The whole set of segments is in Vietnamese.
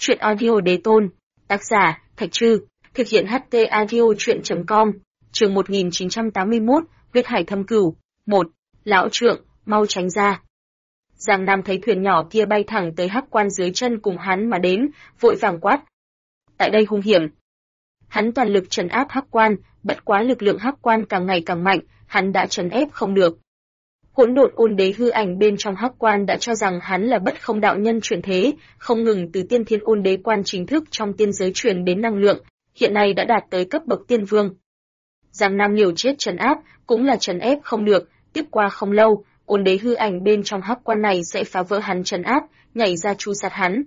Chuyện audio đế tôn. Tác giả, Thạch Trư. Thực hiện HT audio chuyện.com. Chương 1981, huyết hải thâm cửu. 1. Lão trượng, mau tránh ra. Giang Nam thấy thuyền nhỏ kia bay thẳng tới Hắc Quan dưới chân cùng hắn mà đến, vội vàng quát. Tại đây hung hiểm. Hắn toàn lực trấn áp Hắc Quan, bất quá lực lượng Hắc Quan càng ngày càng mạnh, hắn đã trấn ép không được. Hỗn độn ôn đế hư ảnh bên trong Hắc Quan đã cho rằng hắn là bất không đạo nhân chuyển thế, không ngừng từ tiên thiên ôn đế quan chính thức trong tiên giới truyền đến năng lượng, hiện nay đã đạt tới cấp bậc tiên vương. Giang Nam liều chết trấn áp, cũng là trấn ép không được, tiếp qua không lâu, ôn đế hư ảnh bên trong Hắc Quan này sẽ phá vỡ hắn trấn áp, nhảy ra tru sát hắn.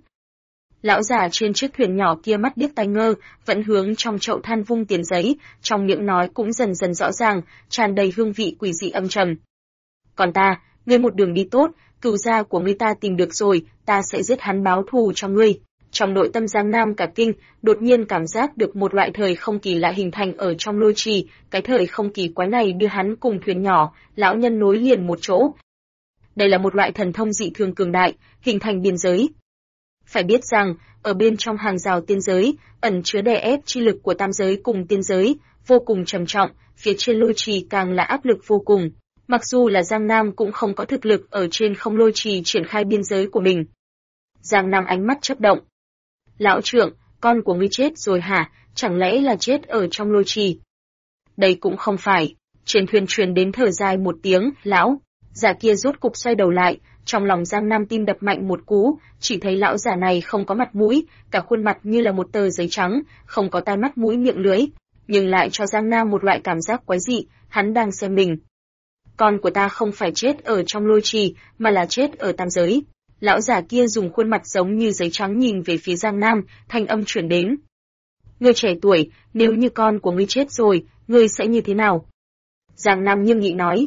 Lão già trên chiếc thuyền nhỏ kia mắt điếc tai ngơ, vẫn hướng trong chậu than vung tiền giấy, trong miệng nói cũng dần dần rõ ràng, tràn đầy hương vị quỷ dị âm trầm. Còn ta, ngươi một đường đi tốt, cửu gia của ngươi ta tìm được rồi, ta sẽ giết hắn báo thù cho ngươi. Trong nội tâm Giang Nam cả kinh, đột nhiên cảm giác được một loại thời không kỳ lạ hình thành ở trong lôi trì, cái thời không kỳ quái này đưa hắn cùng thuyền nhỏ, lão nhân nối liền một chỗ. Đây là một loại thần thông dị thường cường đại, hình thành biên giới. Phải biết rằng, ở bên trong hàng rào tiên giới, ẩn chứa đè ép chi lực của tam giới cùng tiên giới, vô cùng trầm trọng, phía trên lôi trì càng là áp lực vô cùng. Mặc dù là Giang Nam cũng không có thực lực ở trên không lôi trì triển khai biên giới của mình. Giang Nam ánh mắt chớp động. Lão trượng, con của ngươi chết rồi hả, chẳng lẽ là chết ở trong lôi trì? Đây cũng không phải. Trên thuyền truyền đến thở dài một tiếng, lão. Già kia rốt cục xoay đầu lại, trong lòng Giang Nam tim đập mạnh một cú, chỉ thấy lão già này không có mặt mũi, cả khuôn mặt như là một tờ giấy trắng, không có tai mắt mũi miệng lưỡi, nhưng lại cho Giang Nam một loại cảm giác quái dị, hắn đang xem mình. Con của ta không phải chết ở trong lôi trì, mà là chết ở tam giới. Lão già kia dùng khuôn mặt giống như giấy trắng nhìn về phía Giang Nam, thanh âm chuyển đến. Ngươi trẻ tuổi, nếu như con của ngươi chết rồi, ngươi sẽ như thế nào? Giang Nam nghiêm nghị nói.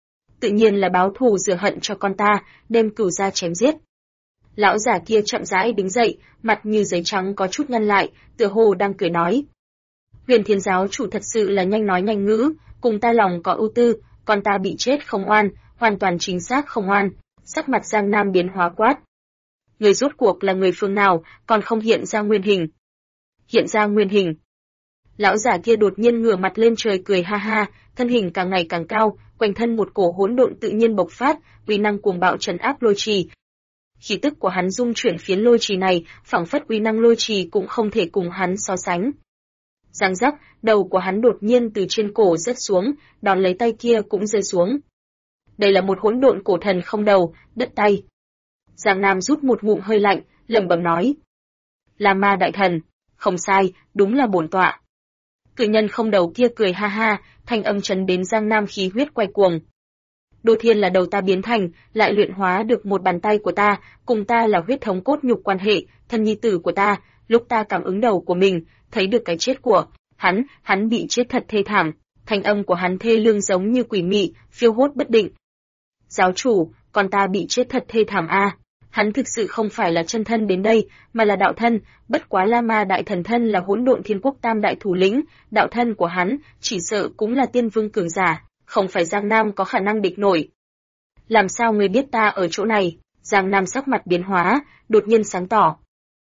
Tự nhiên là báo thù rửa hận cho con ta, đem cửu gia chém giết. Lão già kia chậm rãi đứng dậy, mặt như giấy trắng có chút nhăn lại, tựa hồ đang cười nói. Huyền Thiên giáo chủ thật sự là nhanh nói nhanh ngữ, cùng ta lòng có ưu tư, con ta bị chết không oan, hoàn toàn chính xác không oan. Sắc mặt Giang Nam biến hóa quát. Người rốt cuộc là người phương nào, còn không hiện ra nguyên hình. Hiện ra nguyên hình. Lão giả kia đột nhiên ngửa mặt lên trời cười ha ha, thân hình càng ngày càng cao, quanh thân một cổ hỗn độn tự nhiên bộc phát, uy năng cuồng bạo trấn áp lôi trì. Khí tức của hắn dung chuyển phiến lôi trì này, phảng phất uy năng lôi trì cũng không thể cùng hắn so sánh. Giang giác, đầu của hắn đột nhiên từ trên cổ rớt xuống, đón lấy tay kia cũng rơi xuống. Đây là một hỗn độn cổ thần không đầu, đứt tay. Giang Nam rút một ngụm hơi lạnh, lẩm bẩm nói. Là ma đại thần, không sai, đúng là bổn tọa. Cự nhân không đầu kia cười ha ha, thanh âm chấn đến Giang Nam khí huyết quay cuồng. Đô Thiên là đầu ta biến thành, lại luyện hóa được một bàn tay của ta, cùng ta là huyết thống cốt nhục quan hệ, thân nhi tử của ta, lúc ta cảm ứng đầu của mình, thấy được cái chết của hắn bị chết thật thê thảm, thanh âm của hắn thê lương giống như quỷ mị, phiêu hốt bất định. Giáo chủ, con ta bị chết thật thê thảm a. Hắn thực sự không phải là chân thân đến đây, mà là đạo thân, bất quá La Ma đại thần thân là hỗn độn thiên quốc tam đại thủ lĩnh, đạo thân của hắn chỉ sợ cũng là tiên vương cường giả, không phải Giang Nam có khả năng địch nổi. Làm sao ngươi biết ta ở chỗ này? Giang Nam sắc mặt biến hóa, đột nhiên sáng tỏ.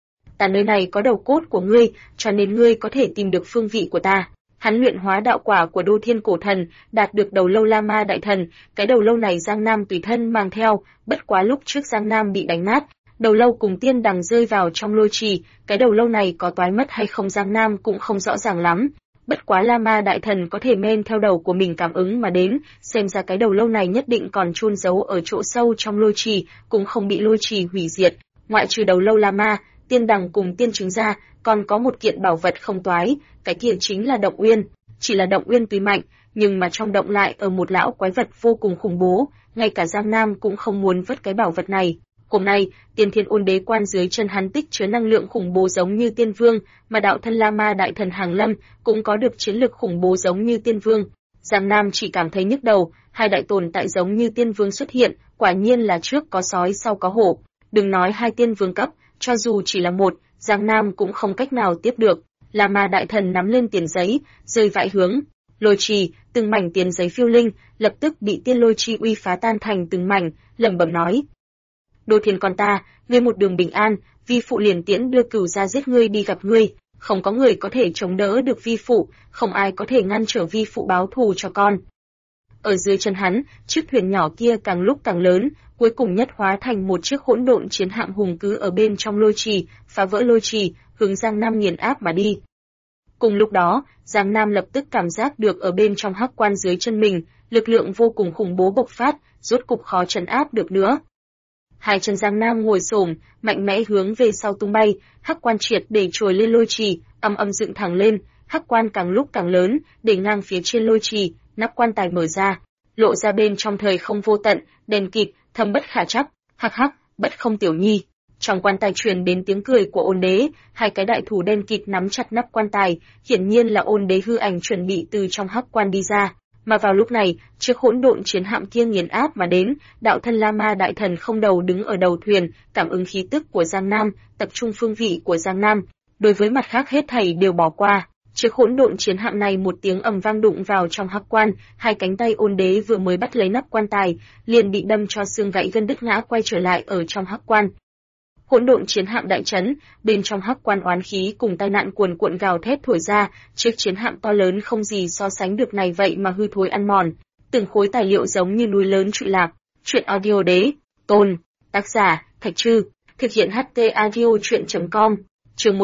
Ta nơi này có đầu cốt của ngươi, cho nên ngươi có thể tìm được phương vị của ta. Hắn luyện hóa đạo quả của Đô Thiên cổ thần, đạt được đầu lâu La Ma đại thần, cái đầu lâu này Giang Nam tùy thân mang theo, bất quá lúc trước Giang Nam bị đánh nát, đầu lâu cùng tiên đằng rơi vào trong lôi trì, cái đầu lâu này có toái mất hay không Giang Nam cũng không rõ ràng lắm. Bất quá La Ma đại thần có thể men theo đầu của mình cảm ứng mà đến, xem ra cái đầu lâu này nhất định còn chôn giấu ở chỗ sâu trong lôi trì, cũng không bị lôi trì hủy diệt. Ngoại trừ đầu lâu La Ma, tiên đằng cùng tiên trứng ra, còn có một kiện bảo vật không toái, cái kia chính là động uyên. Chỉ là động uyên tuy mạnh, nhưng mà trong động lại ở một lão quái vật vô cùng khủng bố, ngay cả Giang Nam cũng không muốn vứt cái bảo vật này. Hôm nay, tiên thiên ôn đế quan dưới chân hắn tích chứa năng lượng khủng bố giống như tiên vương, mà đạo thân La Ma đại thần Hàng Lâm cũng có được chiến lực khủng bố giống như tiên vương. Giang Nam chỉ cảm thấy nhức đầu, hai đại tồn tại giống như tiên vương xuất hiện, quả nhiên là trước có sói sau có hổ. Đừng nói hai tiên vương cấp, cho dù chỉ là một, Giang Nam cũng không cách nào tiếp được. La Ma đại thần nắm lên tiền giấy, rơi vãi hướng lôi trì, từng mảnh tiền giấy phiêu linh, lập tức bị tiên lôi chi uy phá tan thành từng mảnh, lẩm bẩm nói: Đô Thiên con ta, ngươi một đường bình an, vi phụ liền tiễn đưa cửu gia giết ngươi đi gặp ngươi, không có người có thể chống đỡ được vi phụ, không ai có thể ngăn trở vi phụ báo thù cho con. Ở dưới chân hắn, chiếc thuyền nhỏ kia càng lúc càng lớn, cuối cùng nhất hóa thành một chiếc hỗn độn chiến hạm hùng cứ ở bên trong lôi trì, phá vỡ lôi trì, hướng Giang Nam nghiền áp mà đi. Cùng lúc đó, Giang Nam lập tức cảm giác được ở bên trong hắc quan dưới chân mình, lực lượng vô cùng khủng bố bộc phát, rốt cục khó trấn áp được nữa. Hai chân Giang Nam ngồi xổm, mạnh mẽ hướng về sau tung bay, hắc quan triệt để trồi lên lôi trì, âm âm dựng thẳng lên, hắc quan càng lúc càng lớn, để ngang phía trên lôi trì, nắp quan tài mở ra, lộ ra bên trong thời không vô tận, đen kịt, thâm bất khả trắc, hắc hắc, bất không tiểu nhi. Trong quan tài truyền đến tiếng cười của Ôn Đế, hai cái đại thủ đen kịt nắm chặt nắp quan tài, hiển nhiên là Ôn Đế hư ảnh chuẩn bị từ trong hắc quan đi ra. Mà vào lúc này, chiếc hỗn độn chiến hạm kia nghiền áp mà đến, đạo thân La Ma đại thần không đầu đứng ở đầu thuyền, cảm ứng khí tức của Giang Nam, tập trung phương vị của Giang Nam, đối với mặt khác hết thảy đều bỏ qua. Chiếc hỗn độn chiến hạm này một tiếng ầm vang đụng vào trong hắc quan, hai cánh tay Ôn Đế vừa mới bắt lấy nắp quan tài, liền bị đâm cho xương gãy gân đứt ngã quay trở lại ở trong hắc quan. Hỗn độn chiến hạm đại chấn, bên trong hắc quan oán khí cùng tai nạn cuồn cuộn gào thét thổi ra, chiếc chiến hạm to lớn không gì so sánh được này vậy mà hư thối ăn mòn, từng khối tài liệu giống như núi lớn trụi lạc. Truyện audio đế, Tôn, tác giả, Thạch Trư, thực hiện HT audio truyện.com, chương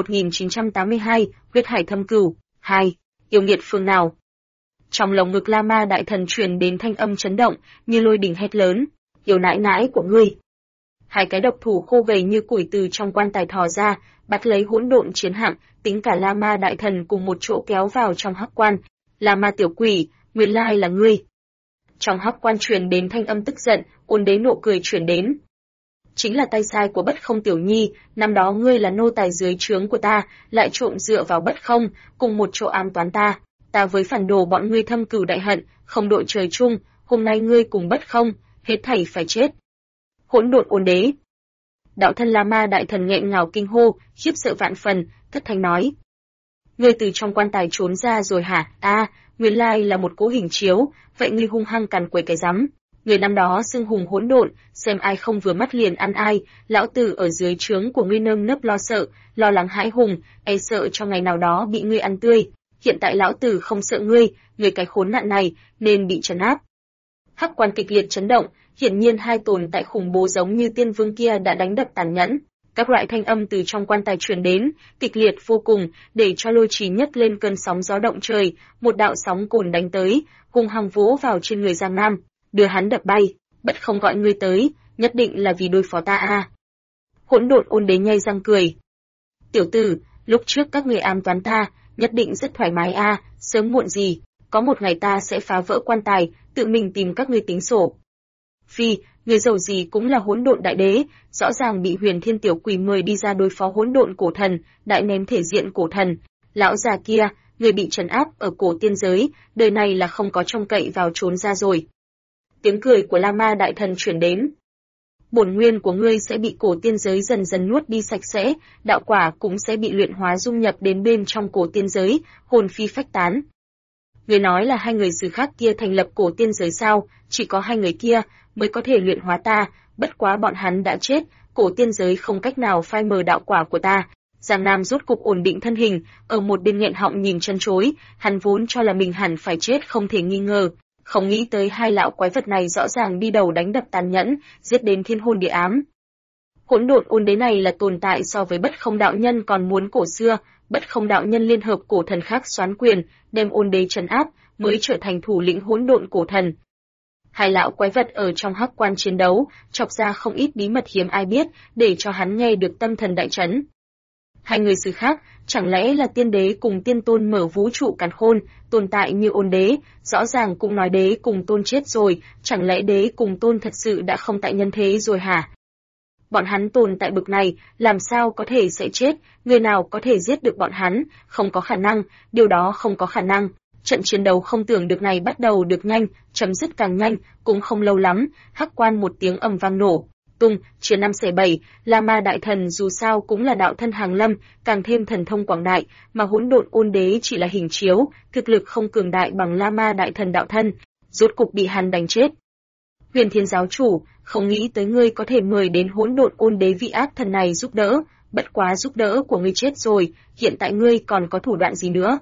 1982, huyết hải thâm cửu, 2, yêu nghiệt phương nào. Trong lồng ngực La Ma đại thần truyền đến thanh âm chấn động, như lôi đình hét lớn, yêu nãi nãi của ngươi. Hai cái độc thủ khô gầy như củi từ trong quan tài thò ra, bắt lấy hỗn độn chiến hạm, tính cả La Ma đại thần cùng một chỗ kéo vào trong hắc quan. La Ma tiểu quỷ, nguyên lai là ngươi. Trong hắc quan truyền đến thanh âm tức giận, Ôn Đế nộ cười truyền đến. Chính là tay sai của Bất Không tiểu nhi, năm đó ngươi là nô tài dưới trướng của ta, lại trộm dựa vào Bất Không, cùng một chỗ ám toán ta. Ta với phản đồ bọn ngươi thâm cửu đại hận, không đội trời chung, hôm nay ngươi cùng Bất Không, hết thảy phải chết. Hỗn độn Ôn Đế. Đạo thân La Ma đại thần nghẹn ngào kinh hô, khiếp sợ vạn phần, thất thanh nói: ngươi từ trong quan tài trốn ra rồi hả? Nguyên lai là một cỗ hình chiếu, vậy ngươi hung hăng càn quấy cái rắm. Người năm đó xưng hùng hỗn độn, xem ai không vừa mắt liền ăn ai, lão tử ở dưới trướng của ngươi nơm nớp lo sợ, lo lắng hãi hùng, e sợ cho ngày nào đó bị ngươi ăn tươi. Hiện tại lão tử không sợ ngươi cái khốn nạn này, nên bị trấn áp. Hắc quan kịch liệt chấn động, hiển nhiên hai tồn tại khủng bố giống như tiên vương kia đã đánh đập tàn nhẫn. Các loại thanh âm từ trong quan tài truyền đến, kịch liệt vô cùng, để cho lôi trì nhấc lên cơn sóng gió động trời, một đạo sóng cồn đánh tới, hung hăng vỗ vào trên người Giang Nam, đưa hắn đập bay. Bất Không gọi ngươi tới, nhất định là vì đối phó ta Hỗn độn Ôn Đế nhai răng cười. Tiểu tử, lúc trước các ngươi ám toán ta, nhất định rất thoải mái sớm muộn gì, có một ngày ta sẽ phá vỡ quan tài, tự mình tìm các ngươi tính sổ. Phi, người giàu gì cũng là hỗn độn đại đế, rõ ràng bị Huyền Thiên tiểu quỷ mời đi ra đối phó hỗn độn cổ thần, đại ném thể diện cổ thần. Lão già kia, người bị trấn áp ở cổ tiên giới, đời này là không có trông cậy vào trốn ra rồi. Tiếng cười của La Ma đại thần truyền đến. Bổn nguyên của ngươi sẽ bị cổ tiên giới dần dần nuốt đi sạch sẽ, đạo quả cũng sẽ bị luyện hóa dung nhập đến bên trong cổ tiên giới, hồn phi phách tán. Người nói là hai người xứ khác kia thành lập cổ tiên giới sao? Chỉ có hai người kia mới có thể luyện hóa ta, bất quá bọn hắn đã chết, cổ tiên giới không cách nào phai mờ đạo quả của ta. Giang Nam rốt cục ổn định thân hình, ở một bên nghẹn họng nhìn chân chối, hắn vốn cho là mình hẳn phải chết không thể nghi ngờ, không nghĩ tới hai lão quái vật này rõ ràng đi đầu đánh đập tàn nhẫn, giết đến thiên hôn địa ám. Hỗn độn Ôn Đế này là tồn tại so với Bất Không đạo nhân còn muốn cổ xưa, Bất Không đạo nhân liên hợp cổ thần khác soán quyền, đem Ôn Đế trấn áp, mới trở thành thủ lĩnh hỗn độn cổ thần. Hai lão quái vật ở trong hắc quan chiến đấu, chọc ra không ít bí mật hiếm ai biết, để cho hắn nghe được tâm thần đại chấn. Hai người xứ khác, chẳng lẽ là tiên đế cùng tiên tôn mở vũ trụ càn khôn, tồn tại như Ôn Đế, rõ ràng cũng nói đế cùng tôn chết rồi, chẳng lẽ đế cùng tôn thật sự đã không tại nhân thế rồi hả? Bọn hắn tồn tại bực này, làm sao có thể sẽ chết, người nào có thể giết được bọn hắn, không có khả năng, điều đó không có khả năng. Trận chiến đấu không tưởng được này bắt đầu được nhanh, chấm dứt càng nhanh, cũng không lâu lắm, hắc quan một tiếng ầm vang nổ. Tung, chia 5/7, La Ma đại thần dù sao cũng là đạo thân hàng lâm, càng thêm thần thông quảng đại, mà hỗn độn Ôn Đế chỉ là hình chiếu, thực lực không cường đại bằng La Ma đại thần đạo thân, rốt cục bị hắn đánh chết. Huyền Thiên giáo chủ, không nghĩ tới ngươi có thể mời đến hỗn độn Ôn Đế vị ác thần này giúp đỡ, bất quá giúp đỡ của ngươi chết rồi, hiện tại ngươi còn có thủ đoạn gì nữa?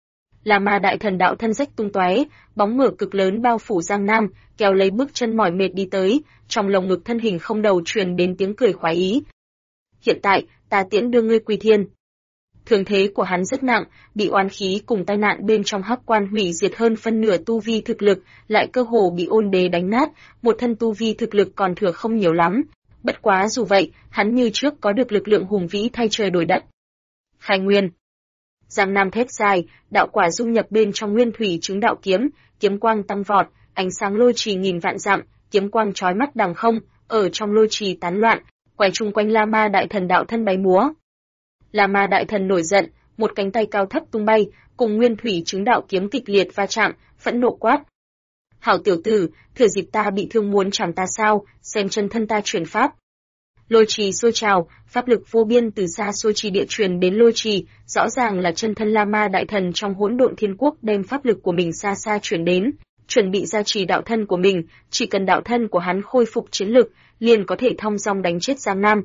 La Ma đại thần đạo thân rách tung tóe, bóng mờ cực lớn bao phủ Giang Nam, kéo lấy bước chân mỏi mệt đi tới, trong lồng ngực thân hình không đầu truyền đến tiếng cười khoái ý. Hiện tại, ta tiễn đưa ngươi quy thiên. Thương thế của hắn rất nặng, bị oán khí cùng tai nạn bên trong hắc quan hủy diệt hơn phân nửa tu vi thực lực, lại cơ hồ bị ôn đế đánh nát, một thân tu vi thực lực còn thừa không nhiều lắm. Bất quá dù vậy, hắn như trước có được lực lượng hùng vĩ thay trời đổi đất. Khai nguyên. Giang Nam thét dài, đạo quả dung nhập bên trong nguyên thủy chứng đạo kiếm, kiếm quang tăng vọt, ánh sáng lôi trì nghìn vạn dặm, kiếm quang chói mắt đằng không, ở trong lôi trì tán loạn, quay chung quanh La Ma đại thần đạo thân bay múa. La Ma đại thần nổi giận, một cánh tay cao thấp tung bay, cùng nguyên thủy chứng đạo kiếm kịch liệt va chạm, phẫn nộ quát: "Hảo tiểu tử, thừa dịp ta bị thương muốn chảm ta sao, xem chân thân ta chuyển pháp." Lôi trì sôi trào, pháp lực vô biên từ xa xôi trì địa truyền đến lôi trì, rõ ràng là chân thân La Ma đại thần trong hỗn độn thiên quốc đem pháp lực của mình xa xa truyền đến, chuẩn bị gia trì đạo thân của mình, chỉ cần đạo thân của hắn khôi phục chiến lực, liền có thể thong dong đánh chết Giang Nam.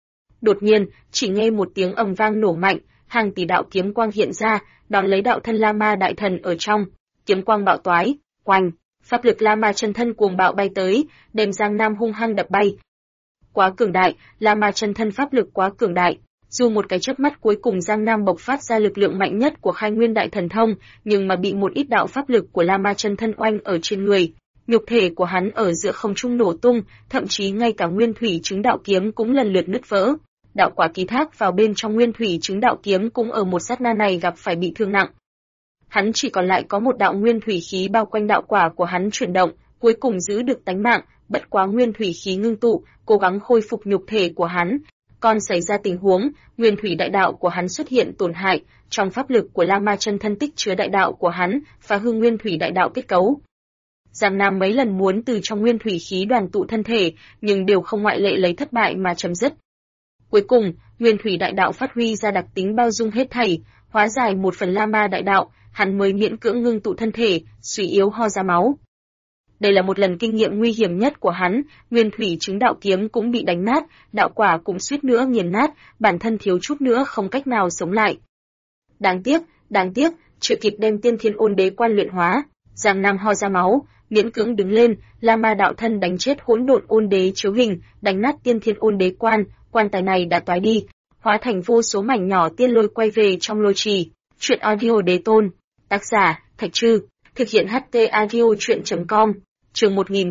Đột nhiên, chỉ nghe một tiếng ầm vang nổ mạnh, hàng tỷ đạo kiếm quang hiện ra, đón lấy đạo thân La Ma đại thần ở trong, kiếm quang bạo toái, oanh, pháp lực La Ma chân thân cuồng bạo bay tới, đem Giang Nam hung hăng đập bay. Quá cường đại, La Ma chân thân pháp lực quá cường đại, dù một cái chớp mắt cuối cùng Giang Nam bộc phát ra lực lượng mạnh nhất của Khai Nguyên đại thần thông, nhưng mà bị một ít đạo pháp lực của La Ma chân thân oanh ở trên người, nhục thể của hắn ở giữa không trung nổ tung, thậm chí ngay cả nguyên thủy chứng đạo kiếm cũng lần lượt nứt vỡ. Đạo quả ký thác vào bên trong nguyên thủy chứng đạo kiếm cũng ở một sát na này gặp phải bị thương nặng. Hắn chỉ còn lại có một đạo nguyên thủy khí bao quanh đạo quả của hắn chuyển động, cuối cùng giữ được tánh mạng, bất quá nguyên thủy khí ngưng tụ, cố gắng khôi phục nhục thể của hắn. Còn xảy ra tình huống, nguyên thủy đại đạo của hắn xuất hiện tổn hại, trong pháp lực của La Ma chân thân tích chứa đại đạo của hắn, phá hư nguyên thủy đại đạo kết cấu. Giang Nam mấy lần muốn từ trong nguyên thủy khí đoàn tụ thân thể, nhưng đều không ngoại lệ lấy thất bại mà chấm dứt. Cuối cùng, nguyên thủy đại đạo phát huy ra đặc tính bao dung hết thảy, hóa giải một phần La Ma đại đạo, hắn mới miễn cưỡng ngưng tụ thân thể, suy yếu ho ra máu. Đây là một lần kinh nghiệm nguy hiểm nhất của hắn, nguyên thủy chứng đạo kiếm cũng bị đánh nát, đạo quả cũng suýt nữa nghiền nát, bản thân thiếu chút nữa không cách nào sống lại. Đáng tiếc, chưa kịp đem tiên thiên ôn đế quan luyện hóa, Giang Nam ho ra máu, miễn cưỡng đứng lên, La Ma đạo thân đánh chết hỗn độn ôn đế chiếu hình, đánh nát tiên thiên ôn đế quan, quan tài này đã toái đi, hóa thành vô số mảnh nhỏ tiên lôi quay về trong lôi trì. Truyện audio đế tôn, tác giả Thạch Trư, thực hiện HT audio truyện.com. Chương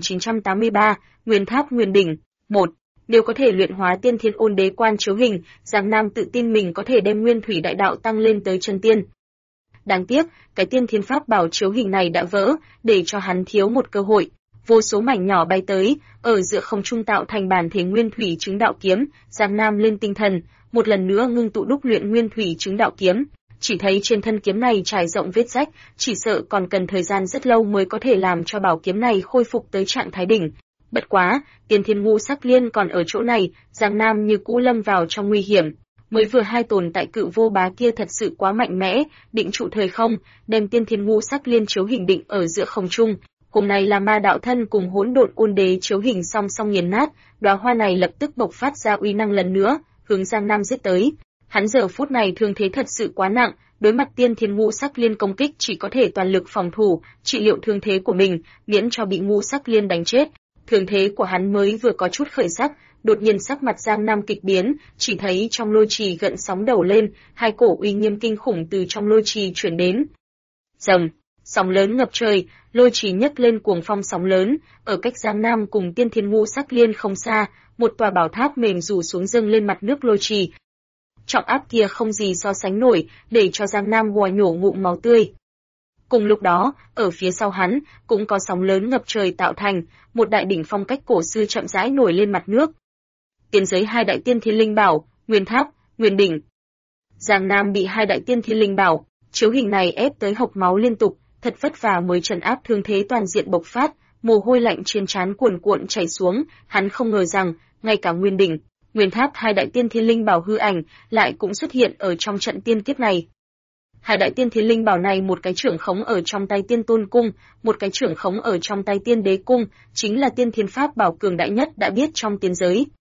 1983, Nguyên Tháp Nguyên Đỉnh. 1. Nếu có thể luyện hóa tiên thiên ôn đế quan chiếu hình, Giang Nam tự tin mình có thể đem nguyên thủy đại đạo tăng lên tới chân tiên. Đáng tiếc, cái tiên thiên pháp bảo chiếu hình này đã vỡ, để cho hắn thiếu một cơ hội. Vô số mảnh nhỏ bay tới, ở giữa không trung tạo thành bản thể nguyên thủy chứng đạo kiếm, Giang Nam lên tinh thần, một lần nữa ngưng tụ đúc luyện nguyên thủy chứng đạo kiếm. Chỉ thấy trên thân kiếm này trải rộng vết rách, chỉ sợ còn cần thời gian rất lâu mới có thể làm cho bảo kiếm này khôi phục tới trạng thái đỉnh. Bất quá, tiên thiên ngũ sắc liên còn ở chỗ này, Giang Nam như cũ lâm vào trong nguy hiểm. Mới vừa hai tồn tại cự vô bá kia thật sự quá mạnh mẽ, định trụ thời không, đem tiên thiên ngũ sắc liên chiếu hình định ở giữa không trung. Hôm nay là ma đạo thân cùng hỗn độn ôn đế chiếu hình song song nghiền nát, đóa hoa này lập tức bộc phát ra uy năng lần nữa, hướng Giang Nam giết tới. Hắn giờ phút này thương thế thật sự quá nặng, đối mặt tiên thiên ngũ sắc liên công kích chỉ có thể toàn lực phòng thủ, trị liệu thương thế của mình, miễn cho bị ngũ sắc liên đánh chết. Thương thế của hắn mới vừa có chút khởi sắc, đột nhiên sắc mặt Giang Nam kịch biến, chỉ thấy trong lôi trì gợn sóng đầu lên, hai cổ uy nghiêm kinh khủng từ trong lôi trì chuyển đến. Rầm, sóng lớn ngập trời, lôi trì nhấc lên cuồng phong sóng lớn, ở cách Giang Nam cùng tiên thiên ngũ sắc liên không xa, một tòa bảo tháp mềm rủ xuống dâng lên mặt nước lôi trì. Trọng áp kia không gì so sánh nổi, để cho Giang Nam gòa nhổ ngụm máu tươi. Cùng lúc đó, ở phía sau hắn, cũng có sóng lớn ngập trời tạo thành, một đại đỉnh phong cách cổ xưa chậm rãi nổi lên mặt nước. Tiến giới hai đại tiên thiên linh bảo, Nguyên Tháp, Nguyên Đỉnh. Giang Nam bị hai đại tiên thiên linh bảo, chiếu hình này ép tới hộc máu liên tục, thật vất vả mới trấn áp thương thế toàn diện bộc phát, mồ hôi lạnh trên trán cuồn cuộn chảy xuống, hắn không ngờ rằng, ngay cả Nguyên Đỉnh, Nguyên Tháp hai đại tiên thiên linh bảo hư ảnh lại cũng xuất hiện ở trong trận tiên kiếp này. Hai đại tiên thiên linh bảo này một cái trưởng khống ở trong tay Tiên Tôn cung, một cái trưởng khống ở trong tay Tiên Đế cung, chính là tiên thiên pháp bảo cường đại nhất đã biết trong tiên giới.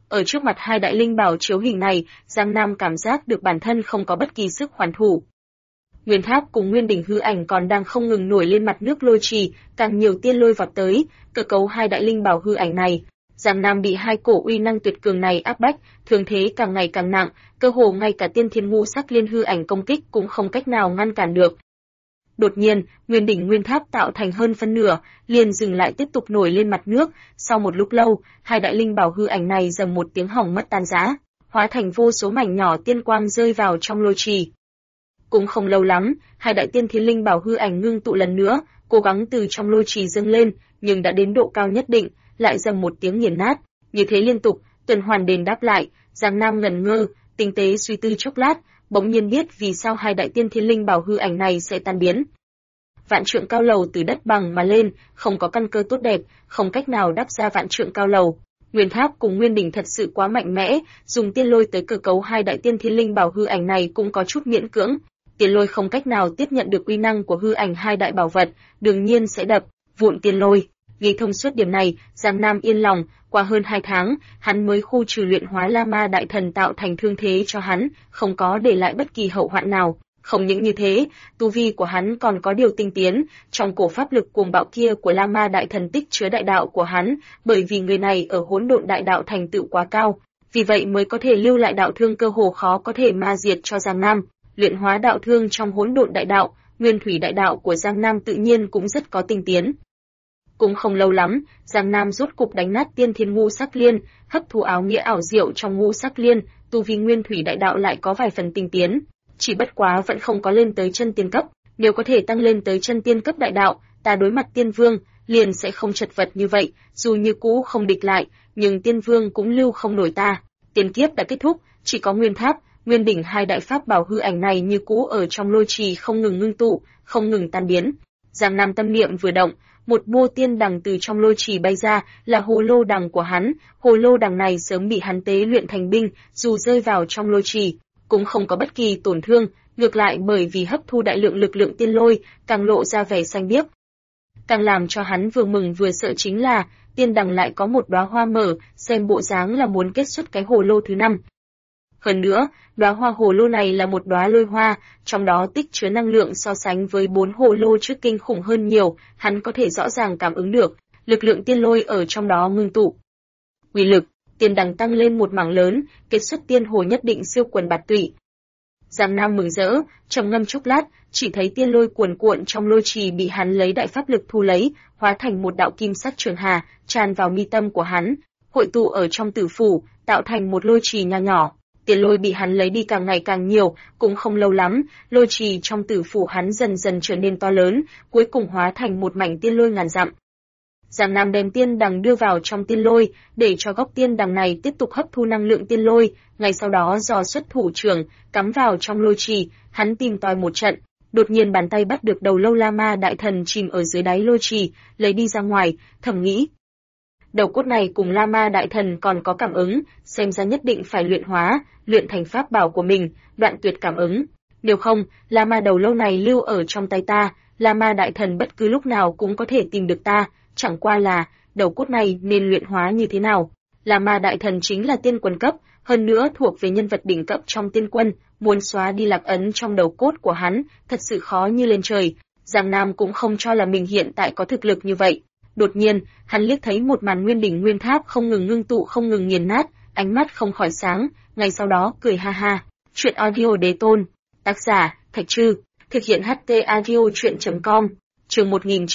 Ở trước mặt hai đại linh bảo chiếu hình này, Giang Nam cảm giác được bản thân không có bất kỳ sức hoàn thủ. Nguyên tháp cùng nguyên đỉnh hư ảnh còn đang không ngừng nổi lên mặt nước lôi trì, càng nhiều tiên lôi vọt tới, cơ cấu hai đại linh bảo hư ảnh này. Giang Nam bị hai cổ uy năng tuyệt cường này áp bách, thương thế càng ngày càng nặng, cơ hồ ngay cả tiên thiên ngũ sắc liên hư ảnh công kích cũng không cách nào ngăn cản được. Đột nhiên, nguyên đỉnh nguyên tháp tạo thành hơn phân nửa, liền dừng lại tiếp tục nổi lên mặt nước, sau một lúc lâu, hai đại linh bảo hư ảnh này dầm một tiếng hỏng mất tan rã, hóa thành vô số mảnh nhỏ tiên quang rơi vào trong lôi trì. Cũng không lâu lắm, hai đại tiên thiên linh bảo hư ảnh ngưng tụ lần nữa, cố gắng từ trong lôi trì dâng lên, nhưng đã đến độ cao nhất định, lại dầm một tiếng nghiền nát, như thế liên tục, tuần hoàn đền đáp lại. Giang Nam ngẩn ngơ, tinh tế suy tư chốc lát, bỗng nhiên biết vì sao hai đại tiên thiên linh bảo hư ảnh này sẽ tan biến. Vạn trượng cao lầu từ đất bằng mà lên, không có căn cơ tốt đẹp, không cách nào đắp ra vạn trượng cao lầu. Nguyên tháp cùng nguyên đỉnh thật sự quá mạnh mẽ, dùng tiên lôi tới cơ cấu hai đại tiên thiên linh bảo hư ảnh này cũng có chút miễn cưỡng. Tiên lôi không cách nào tiếp nhận được uy năng của hư ảnh hai đại bảo vật, đương nhiên sẽ đập vụn tiên lôi. Ghi thông suốt điểm này, Giang Nam yên lòng, qua hơn 2 tháng, hắn mới khu trừ luyện hóa La Ma đại thần tạo thành thương thế cho hắn, không có để lại bất kỳ hậu hoạn nào. Không những như thế, tu vi của hắn còn có điều tinh tiến, trong cổ pháp lực cuồng bạo kia của La Ma đại thần tích chứa đại đạo của hắn, bởi vì người này ở hỗn độn đại đạo thành tựu quá cao, vì vậy mới có thể lưu lại đạo thương cơ hồ khó có thể ma diệt cho Giang Nam. Luyện hóa đạo thương trong hỗn độn đại đạo, nguyên thủy đại đạo của Giang Nam tự nhiên cũng rất có tinh tiến. Cũng không lâu lắm, Giang Nam rốt cục đánh nát tiên thiên ngũ sắc liên, hấp thu áo nghĩa ảo diệu trong ngũ sắc liên, tu vi nguyên thủy đại đạo lại có vài phần tinh tiến, chỉ bất quá vẫn không có lên tới chân tiên cấp, nếu có thể tăng lên tới chân tiên cấp đại đạo, ta đối mặt tiên vương, liền sẽ không chật vật như vậy, dù như cũ không địch lại, nhưng tiên vương cũng lưu không nổi ta. Tiên kiếp đã kết thúc, chỉ có nguyên tháp, nguyên đỉnh hai đại pháp bảo hư ảnh này như cũ ở trong lôi trì không ngừng ngưng tụ, không ngừng tan biến. Giang Nam tâm niệm vừa động, một mô tiên đằng từ trong lôi trì bay ra, là hồ lô đằng của hắn. Hồ lô đằng này sớm bị hắn tế luyện thành binh, dù rơi vào trong lôi trì, cũng không có bất kỳ tổn thương, ngược lại bởi vì hấp thu đại lượng lực lượng tiên lôi, càng lộ ra vẻ xanh biếc. Càng làm cho hắn vừa mừng vừa sợ chính là, tiên đằng lại có một đóa hoa mở, xem bộ dáng là muốn kết xuất cái hồ lô thứ 5. Hơn nữa, đóa hoa hồ lô này là một đóa lôi hoa, trong đó tích chứa năng lượng so sánh với 4 hồ lô trước kinh khủng hơn nhiều, hắn có thể rõ ràng cảm ứng được, lực lượng tiên lôi ở trong đó ngưng tụ. Uy lực, tiên đằng tăng lên một mảng lớn, kết xuất tiên hồ nhất định siêu quần bạt tụy. Giang Nam mừng rỡ, trầm ngâm chốc lát, chỉ thấy tiên lôi cuồn cuộn trong lôi trì bị hắn lấy đại pháp lực thu lấy, hóa thành một đạo kim sắc trường hà, tràn vào mi tâm của hắn, hội tụ ở trong tử phủ, tạo thành một lôi trì nho nhỏ. Tiên lôi bị hắn lấy đi càng ngày càng nhiều, cũng không lâu lắm, lôi trì trong tử phủ hắn dần dần trở nên to lớn, cuối cùng hóa thành một mảnh tiên lôi ngàn dặm. Giang Nam đem tiên đằng đưa vào trong tiên lôi, để cho gốc tiên đằng này tiếp tục hấp thu năng lượng tiên lôi, ngay sau đó dò xuất thủ trưởng, cắm vào trong lôi trì, hắn tìm tòi một trận, đột nhiên bàn tay bắt được đầu lâu La Ma đại thần chìm ở dưới đáy lôi trì, lấy đi ra ngoài, thầm nghĩ. Đầu cốt này cùng La Ma đại thần còn có cảm ứng, xem ra nhất định phải luyện hóa, luyện thành pháp bảo của mình, đoạn tuyệt cảm ứng. Nếu không, La Ma đầu lâu này lưu ở trong tay ta, La Ma đại thần bất cứ lúc nào cũng có thể tìm được ta, chẳng qua là, đầu cốt này nên luyện hóa như thế nào. La Ma đại thần chính là tiên quân cấp, hơn nữa thuộc về nhân vật đỉnh cấp trong tiên quân, muốn xóa đi lạc ấn trong đầu cốt của hắn, thật sự khó như lên trời. Giang Nam cũng không cho là mình hiện tại có thực lực như vậy. Đột nhiên, hắn liếc thấy một màn nguyên đỉnh nguyên tháp không ngừng ngưng tụ không ngừng nghiền nát, ánh mắt không khỏi sáng, ngay sau đó cười ha ha. Chuyện audio đế tôn, tác giả, Thạch Trư, thực hiện HT audio chuyện.com, chương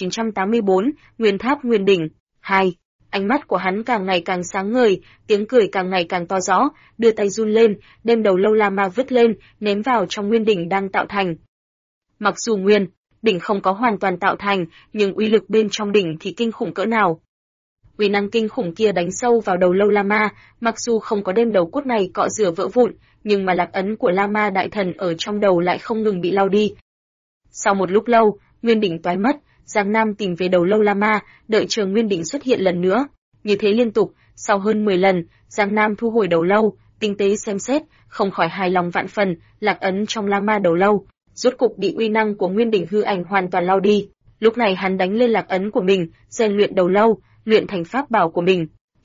1984, Nguyên tháp nguyên đỉnh, 2. Ánh mắt của hắn càng ngày càng sáng ngời, tiếng cười càng ngày càng to rõ, đưa tay run lên, đem đầu lâu La Ma vứt lên, ném vào trong nguyên đỉnh đang tạo thành. Mặc dù nguyên đỉnh không có hoàn toàn tạo thành, nhưng uy lực bên trong đỉnh thì kinh khủng cỡ nào. Uy năng kinh khủng kia đánh sâu vào đầu lâu La Ma, mặc dù không có đem đầu cốt này cọ rửa vỡ vụn, nhưng mà lạc ấn của La Ma đại thần ở trong đầu lại không ngừng bị lau đi. Sau một lúc lâu, nguyên đỉnh toái mất, Giang Nam tìm về đầu lâu La Ma, đợi chờ nguyên đỉnh xuất hiện lần nữa. Như thế liên tục, sau hơn 10 lần, Giang Nam thu hồi đầu lâu, tinh tế xem xét, không khỏi hài lòng vạn phần, lạc ấn trong La Ma đầu lâu, rốt cục bị uy năng của nguyên đỉnh hư ảnh hoàn toàn lau đi. Lúc này hắn đánh lên lạc ấn của mình, rèn luyện đầu lâu, luyện thành pháp bảo của mình.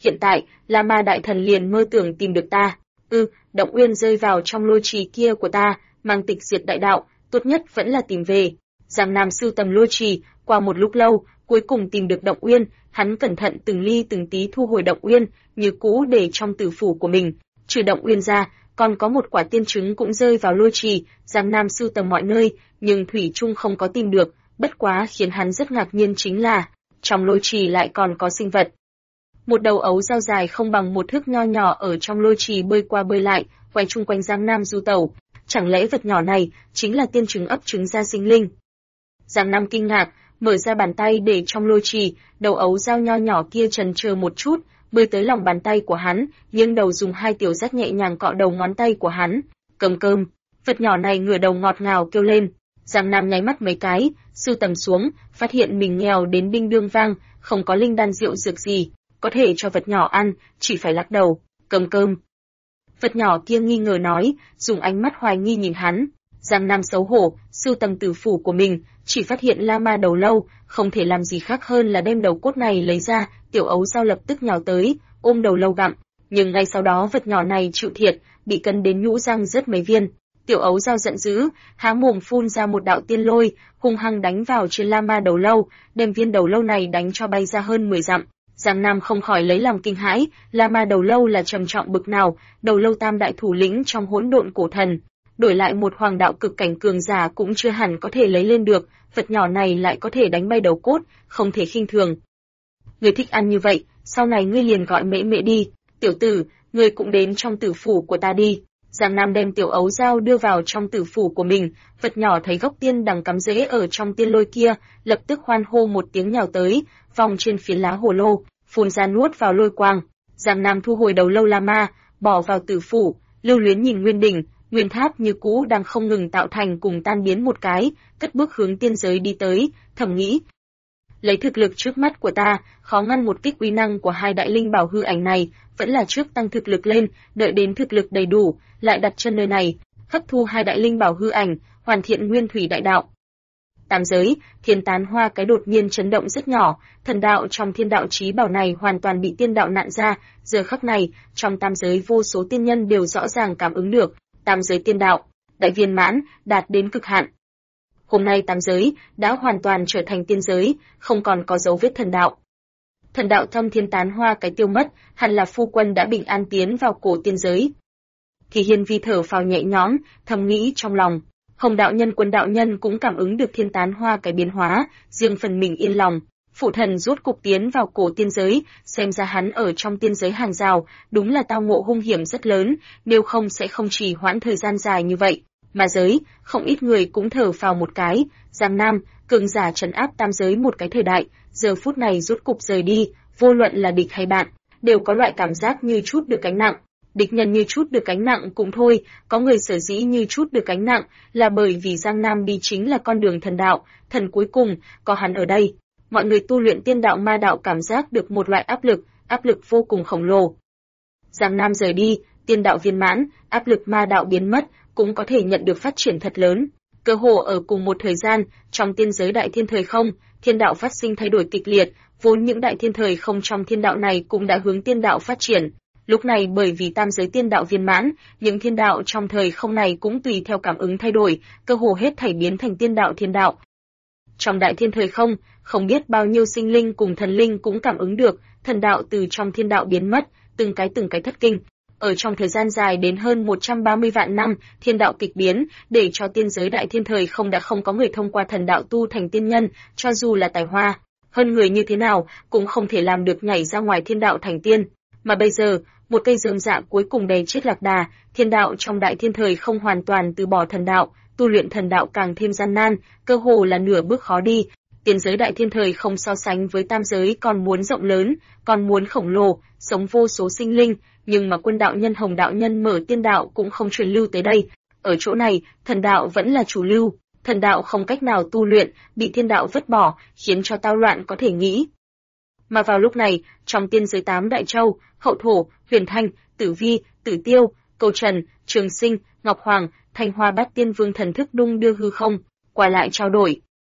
Hiện tại, La Ma đại thần liền mơ tưởng tìm được ta. Động Uyên rơi vào trong lôi trì kia của ta, mang tịch diệt đại đạo, tốt nhất vẫn là tìm về. Giang Nam sưu tầm lôi trì, qua một lúc lâu, cuối cùng tìm được Động Uyên, hắn cẩn thận từng ly từng tí thu hồi Động Uyên, như cũ để trong tử phủ của mình. Trừ Động Uyên ra, còn có một quả tiên trứng cũng rơi vào lôi trì, Giang Nam sưu tầm mọi nơi, nhưng thủy chung không có tìm được, bất quá khiến hắn rất ngạc nhiên chính là, trong lôi trì lại còn có sinh vật. Một đầu ấu dao dài không bằng một thước nho nhỏ ở trong lôi trì bơi qua bơi lại, quay chung quanh Giang Nam du tẩu. Chẳng lẽ vật nhỏ này chính là tiên trứng ấp trứng ra sinh linh? Giang Nam kinh ngạc, mở ra bàn tay để trong lôi trì, đầu ấu dao nho nhỏ kia chần chờ một chút, bơi tới lòng bàn tay của hắn, nghiêng đầu dùng hai tiểu giác nhẹ nhàng cọ đầu ngón tay của hắn. Cơm. Vật nhỏ này ngửa đầu ngọt ngào kêu lên. Giang Nam nháy mắt mấy cái, sưu tầm xuống, phát hiện mình nghèo đến đinh đương vang, không có linh đan rượu dược gì, có thể cho vật nhỏ ăn, chỉ phải lắc đầu. Cơm. Vật nhỏ kia nghi ngờ nói, dùng ánh mắt hoài nghi nhìn hắn. Giang Nam xấu hổ, sưu tầm tử phủ của mình, chỉ phát hiện La Ma đầu lâu, không thể làm gì khác hơn là đem đầu cốt này lấy ra, tiểu ấu dao lập tức nhào tới, ôm đầu lâu gặm. Nhưng ngay sau đó vật nhỏ này chịu thiệt, bị cắn đến nhũ răng rớt mấy viên. Tiểu ấu dao giận dữ, há mồm phun ra một đạo tiên lôi, hung hăng đánh vào trên La Ma đầu lâu, đem viên đầu lâu này đánh cho bay ra hơn 10 dặm. Giang Nam không khỏi lấy làm kinh hãi, La Ma đầu lâu là trầm trọng bực nào, đầu lâu tam đại thủ lĩnh trong hỗn độn cổ thần, đổi lại một hoàng đạo cực cảnh cường giả cũng chưa hẳn có thể lấy lên được, vật nhỏ này lại có thể đánh bay đầu cốt, không thể khinh thường. Ngươi thích ăn như vậy, sau này ngươi liền gọi mễ mễ đi, tiểu tử, ngươi cũng đến trong tử phủ của ta đi. Giang Nam đem tiểu ấu dao đưa vào trong tử phủ của mình, vật nhỏ thấy gốc tiên đằng cắm rễ ở trong tiên lôi kia, lập tức hoan hô một tiếng nhào tới, vòng trên phiến lá hồ lô, phun ra nuốt vào lôi quang. Giang Nam thu hồi đầu lâu La Ma, bỏ vào tử phủ, lưu luyến nhìn Nguyên đỉnh, Nguyên tháp như cũ đang không ngừng tạo thành cùng tan biến một cái, cất bước hướng tiên giới đi tới, thầm nghĩ. Lấy thực lực trước mắt của ta, khó ngăn một kích uy năng của hai đại linh bảo hư ảnh này, vẫn là trước tăng thực lực lên, đợi đến thực lực đầy đủ, lại đặt chân nơi này, hấp thu hai đại linh bảo hư ảnh, hoàn thiện nguyên thủy đại đạo. Tam giới, thiên tán hoa cái đột nhiên chấn động rất nhỏ, thần đạo trong thiên đạo chí bảo này hoàn toàn bị tiên đạo nặn ra, giờ khắc này, trong tam giới vô số tiên nhân đều rõ ràng cảm ứng được, tam giới tiên đạo, đại viên mãn, đạt đến cực hạn. Hôm nay tam giới đã hoàn toàn trở thành tiên giới, không còn có dấu vết thần đạo. Thần đạo thâm thiên tán hoa cái tiêu mất, hẳn là phu quân đã bình an tiến vào cổ tiên giới. Thì Hiên Vi thở phào nhẹ nhõm, thầm nghĩ trong lòng. Hồng đạo nhân Quân đạo nhân cũng cảm ứng được thiên tán hoa cái biến hóa, riêng phần mình yên lòng. Phụ thần rốt cục tiến vào cổ tiên giới, xem ra hắn ở trong tiên giới hàng rào, đúng là tao ngộ hung hiểm rất lớn, nếu không sẽ không trì hoãn thời gian dài như vậy. Mà giới, không ít người cũng thở phào một cái, Giang Nam, cường giả trấn áp tam giới một cái thời đại, giờ phút này rốt cục rời đi, vô luận là địch hay bạn, đều có loại cảm giác như chút được gánh nặng. Địch nhân như chút được gánh nặng cũng thôi, có người sở dĩ như chút được gánh nặng, là bởi vì Giang Nam đi chính là con đường thần đạo, thần cuối cùng, có hắn ở đây. Mọi người tu luyện tiên đạo ma đạo cảm giác được một loại áp lực vô cùng khổng lồ. Giang Nam rời đi, tiên đạo viên mãn, áp lực ma đạo biến mất, cũng có thể nhận được phát triển thật lớn. Cơ hồ ở cùng một thời gian, trong tiên giới đại thiên thời không, thiên đạo phát sinh thay đổi kịch liệt, vốn những đại thiên thời không trong thiên đạo này cũng đã hướng tiên đạo phát triển. Lúc này bởi vì tam giới tiên đạo viên mãn, những thiên đạo trong thời không này cũng tùy theo cảm ứng thay đổi, cơ hồ hết thảy biến thành tiên đạo thiên đạo. Trong đại thiên thời không, không biết bao nhiêu sinh linh cùng thần linh cũng cảm ứng được, thần đạo từ trong thiên đạo biến mất, từng cái thất kinh. Ở trong thời gian dài đến hơn 130 vạn năm, thiên đạo kịch biến, để cho tiên giới đại thiên thời không đã không có người thông qua thần đạo tu thành tiên nhân, cho dù là tài hoa, hơn người như thế nào, cũng không thể làm được nhảy ra ngoài thiên đạo thành tiên. Mà bây giờ, một cây rơm dạ cuối cùng đầy chết lạc đà, thiên đạo trong đại thiên thời không hoàn toàn từ bỏ thần đạo, tu luyện thần đạo càng thêm gian nan, cơ hồ là nửa bước khó đi. Tiên giới đại thiên thời không so sánh với tam giới còn muốn rộng lớn, còn muốn khổng lồ, sống vô số sinh linh, nhưng mà Quân đạo nhân Hồng đạo nhân mở tiên đạo cũng không truyền lưu tới đây. Ở chỗ này, thần đạo vẫn là chủ lưu, thần đạo không cách nào tu luyện, bị thiên đạo vứt bỏ, khiến cho tao loạn có thể nghĩ. Mà vào lúc này, trong tiên giới 8 đại châu, Hậu Thổ, Huyền Thanh, Tử Vi, Tử Tiêu, Câu Trần, Trường Sinh, Ngọc Hoàng, Thanh Hoa Bát Tiên Vương thần thức đung đưa hư không, qua lại trao đổi.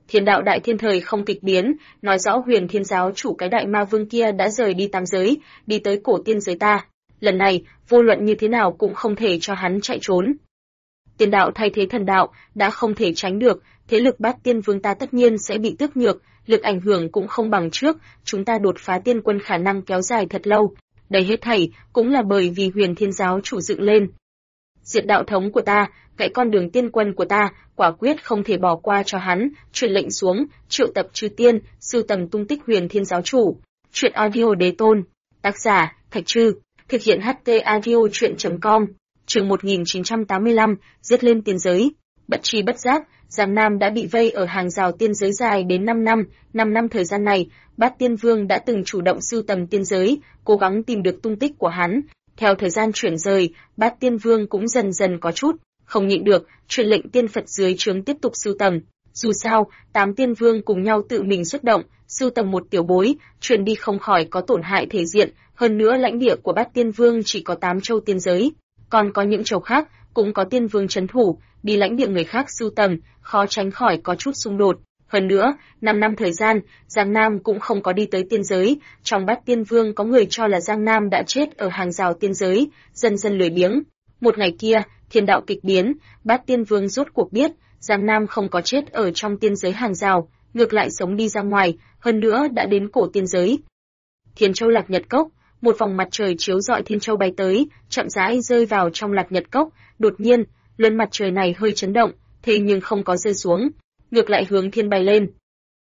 Thiên đạo đại thiên thời không kịch biến, nói rõ Huyền Thiên giáo chủ cái đại ma vương kia đã rời đi tam giới, đi tới cổ tiên giới ta. Lần này, vô luận như thế nào cũng không thể cho hắn chạy trốn. Tiên đạo thay thế thần đạo, đã không thể tránh được, thế lực Bát Tiên Vương ta tất nhiên sẽ bị tước nhược, lực ảnh hưởng cũng không bằng trước, chúng ta đột phá tiên quân khả năng kéo dài thật lâu. Đây hết thảy cũng là bởi vì Huyền Thiên giáo chủ dựng lên. Diệt đạo thống của ta, gãy con đường tiên quân của ta, quả quyết không thể bỏ qua cho hắn, truyền lệnh xuống, triệu tập chư tiên, sưu tầm tung tích Huyền Thiên giáo chủ. Truyện audio đế tôn, tác giả, Thạch Trư, thực hiện HT audio truyện.com, chương 1985, giết lên tiên giới. Bất tri bất giác, Giang Nam đã bị vây ở hàng rào tiên giới dài đến 5 năm, 5 năm thời gian này, Bát Tiên Vương đã từng chủ động sưu tầm tiên giới, cố gắng tìm được tung tích của hắn. Theo thời gian chuyển rời, Bát Tiên Vương cũng dần dần có chút không nhịn được, truyền lệnh tiên Phật dưới trướng tiếp tục sưu tầm. Dù sao, 8 tiên vương cùng nhau tự mình xuất động, sưu tầm một tiểu bối, truyền đi không khỏi có tổn hại thể diện, hơn nữa lãnh địa của Bát Tiên Vương chỉ có 8 châu tiên giới, còn có những châu khác cũng có tiên vương trấn thủ, đi lãnh địa người khác sưu tầm, khó tránh khỏi có chút xung đột. Hơn nữa, 5 năm thời gian, Giang Nam cũng không có đi tới tiên giới, trong Bát Tiên Vương có người cho là Giang Nam đã chết ở hàng rào tiên giới, dần dần lười biếng. Một ngày kia, thiên đạo kịch biến, Bát Tiên Vương rốt cuộc biết, Giang Nam không có chết ở trong tiên giới hàng rào, ngược lại sống đi ra ngoài, hơn nữa đã đến cổ tiên giới. Thiên Châu Lạc Nhật Cốc, một vòng mặt trời chiếu rọi Thiên Châu bay tới, chậm rãi rơi vào trong Lạc Nhật Cốc, đột nhiên, luân mặt trời này hơi chấn động, thế nhưng không có rơi xuống, ngược lại hướng thiên bay lên.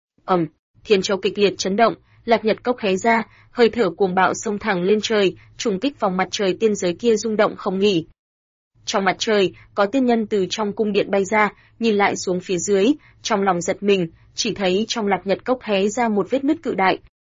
Thiên Châu kịch liệt chấn động, Lạc Nhật Cốc hé ra, hơi thở cuồng bạo xông thẳng lên trời, trùng kích vòng mặt trời tiên giới kia rung động không nghỉ. Trong mặt trời, có tiên nhân từ trong cung điện bay ra, nhìn lại xuống phía dưới, trong lòng giật mình, chỉ thấy trong Lạc Nhật Cốc hé ra một vết nứt cự đại.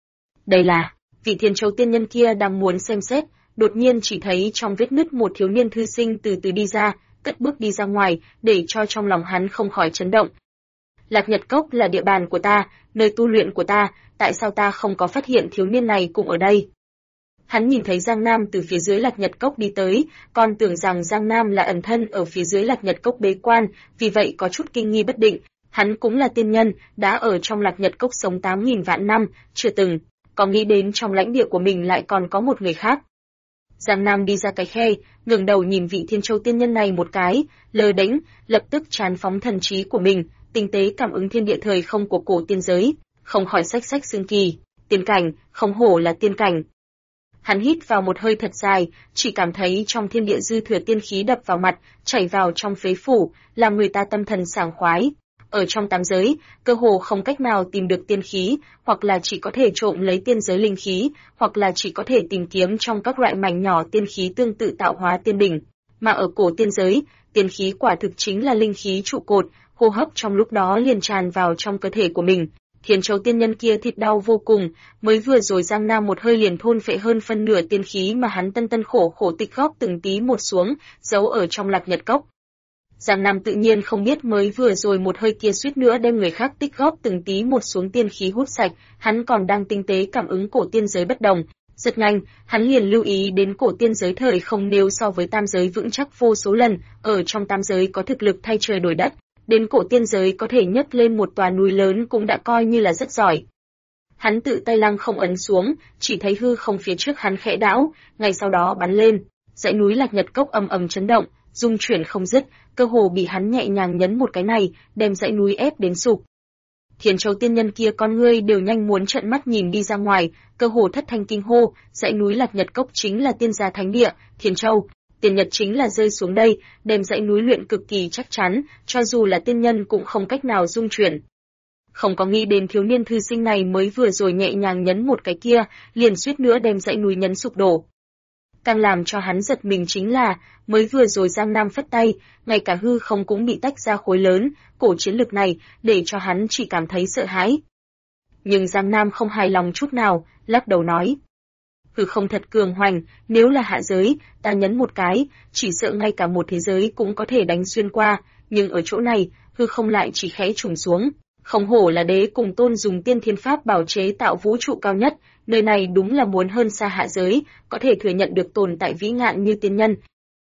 Đây là, vị Thiên Châu tiên nhân kia đang muốn xem xét, đột nhiên chỉ thấy trong vết nứt một thiếu niên thư sinh từ từ đi ra, cất bước đi ra ngoài, để cho trong lòng hắn không khỏi chấn động. Lạc Nhật Cốc là địa bàn của ta, nơi tu luyện của ta, tại sao ta không có phát hiện thiếu niên này cũng ở đây? Hắn nhìn thấy Giang Nam từ phía dưới Lạc Nhật Cốc đi tới, còn tưởng rằng Giang Nam là ẩn thân ở phía dưới Lạc Nhật Cốc bế quan, vì vậy có chút kinh nghi bất định. Hắn cũng là tiên nhân, đã ở trong Lạc Nhật Cốc sống 8.000 vạn năm, chưa từng có nghĩ đến trong lãnh địa của mình lại còn có một người khác. Giang Nam đi ra cái khe, ngẩng đầu nhìn vị Thiên Châu tiên nhân này một cái, lơ đễnh, lập tức tràn phóng thần trí của mình, tinh tế cảm ứng thiên địa thời không của cổ tiên giới, không khỏi xách xách xương kỳ, tiên cảnh, không hổ là tiên cảnh. Hắn hít vào một hơi thật dài, chỉ cảm thấy trong thiên địa dư thừa tiên khí đập vào mặt, chảy vào trong phế phủ, làm người ta tâm thần sảng khoái. Ở trong tám giới, cơ hồ không cách nào tìm được tiên khí, hoặc là chỉ có thể trộm lấy tiên giới linh khí, hoặc là chỉ có thể tìm kiếm trong các loại mảnh nhỏ tiên khí tương tự tạo hóa tiên đỉnh. Mà ở cổ tiên giới, tiên khí quả thực chính là linh khí trụ cột, hô hấp trong lúc đó liền tràn vào trong cơ thể của mình. Thiên Châu tiên nhân kia thịt đau vô cùng, mới vừa rồi Giang Nam một hơi liền thôn phệ hơn phân nửa tiên khí mà hắn tân khổ khổ tích góp từng tí một xuống, giấu ở trong Lạc Nhật Cốc. Giang Nam tự nhiên không biết mới vừa rồi một hơi kia suýt nữa đem người khác tích góp từng tí một xuống tiên khí hút sạch, hắn còn đang tinh tế cảm ứng cổ tiên giới bất đồng. Rất nhanh, hắn liền lưu ý đến cổ tiên giới thời không nếu so với tam giới vững chắc vô số lần, ở trong tam giới có thực lực thay trời đổi đất. Đến cổ tiên giới có thể nhấc lên một tòa núi lớn cũng đã coi như là rất giỏi. Hắn tự tay lăng không ấn xuống, chỉ thấy hư không phía trước hắn khẽ đảo, ngay sau đó bắn lên, dãy núi Lạc Nhật Cốc ầm ầm chấn động, rung chuyển không dứt, cơ hồ bị hắn nhẹ nhàng nhấn một cái này, đem dãy núi ép đến sụp. Thiên Châu tiên nhân kia con ngươi đều nhanh muốn trợn mắt nhìn đi ra ngoài, cơ hồ thất thanh kinh hô, dãy núi Lạc Nhật Cốc chính là tiên gia thánh địa, Thiên Châu. Tiền nhật chính là rơi xuống đây, đem dãy núi luyện cực kỳ chắc chắn, cho dù là tiên nhân cũng không cách nào dung chuyển. Không có nghĩ đến thiếu niên thư sinh này mới vừa rồi nhẹ nhàng nhấn một cái kia, liền suýt nữa đem dãy núi nhấn sụp đổ. Càng làm cho hắn giật mình chính là, mới vừa rồi Giang Nam phất tay, ngay cả hư không cũng bị tách ra khối lớn, cổ chiến lực này, để cho hắn chỉ cảm thấy sợ hãi. Nhưng Giang Nam không hài lòng chút nào, lắc đầu nói. Hư không thật cường hoành, nếu là hạ giới, ta nhấn một cái, chỉ sợ ngay cả một thế giới cũng có thể đánh xuyên qua, nhưng ở chỗ này, hư không lại chỉ khẽ trùng xuống. Không hổ là đế cùng tôn dùng tiên thiên pháp bảo chế tạo vũ trụ cao nhất, nơi này đúng là muốn hơn xa hạ giới, có thể thừa nhận được tồn tại vĩ ngạn như tiên nhân.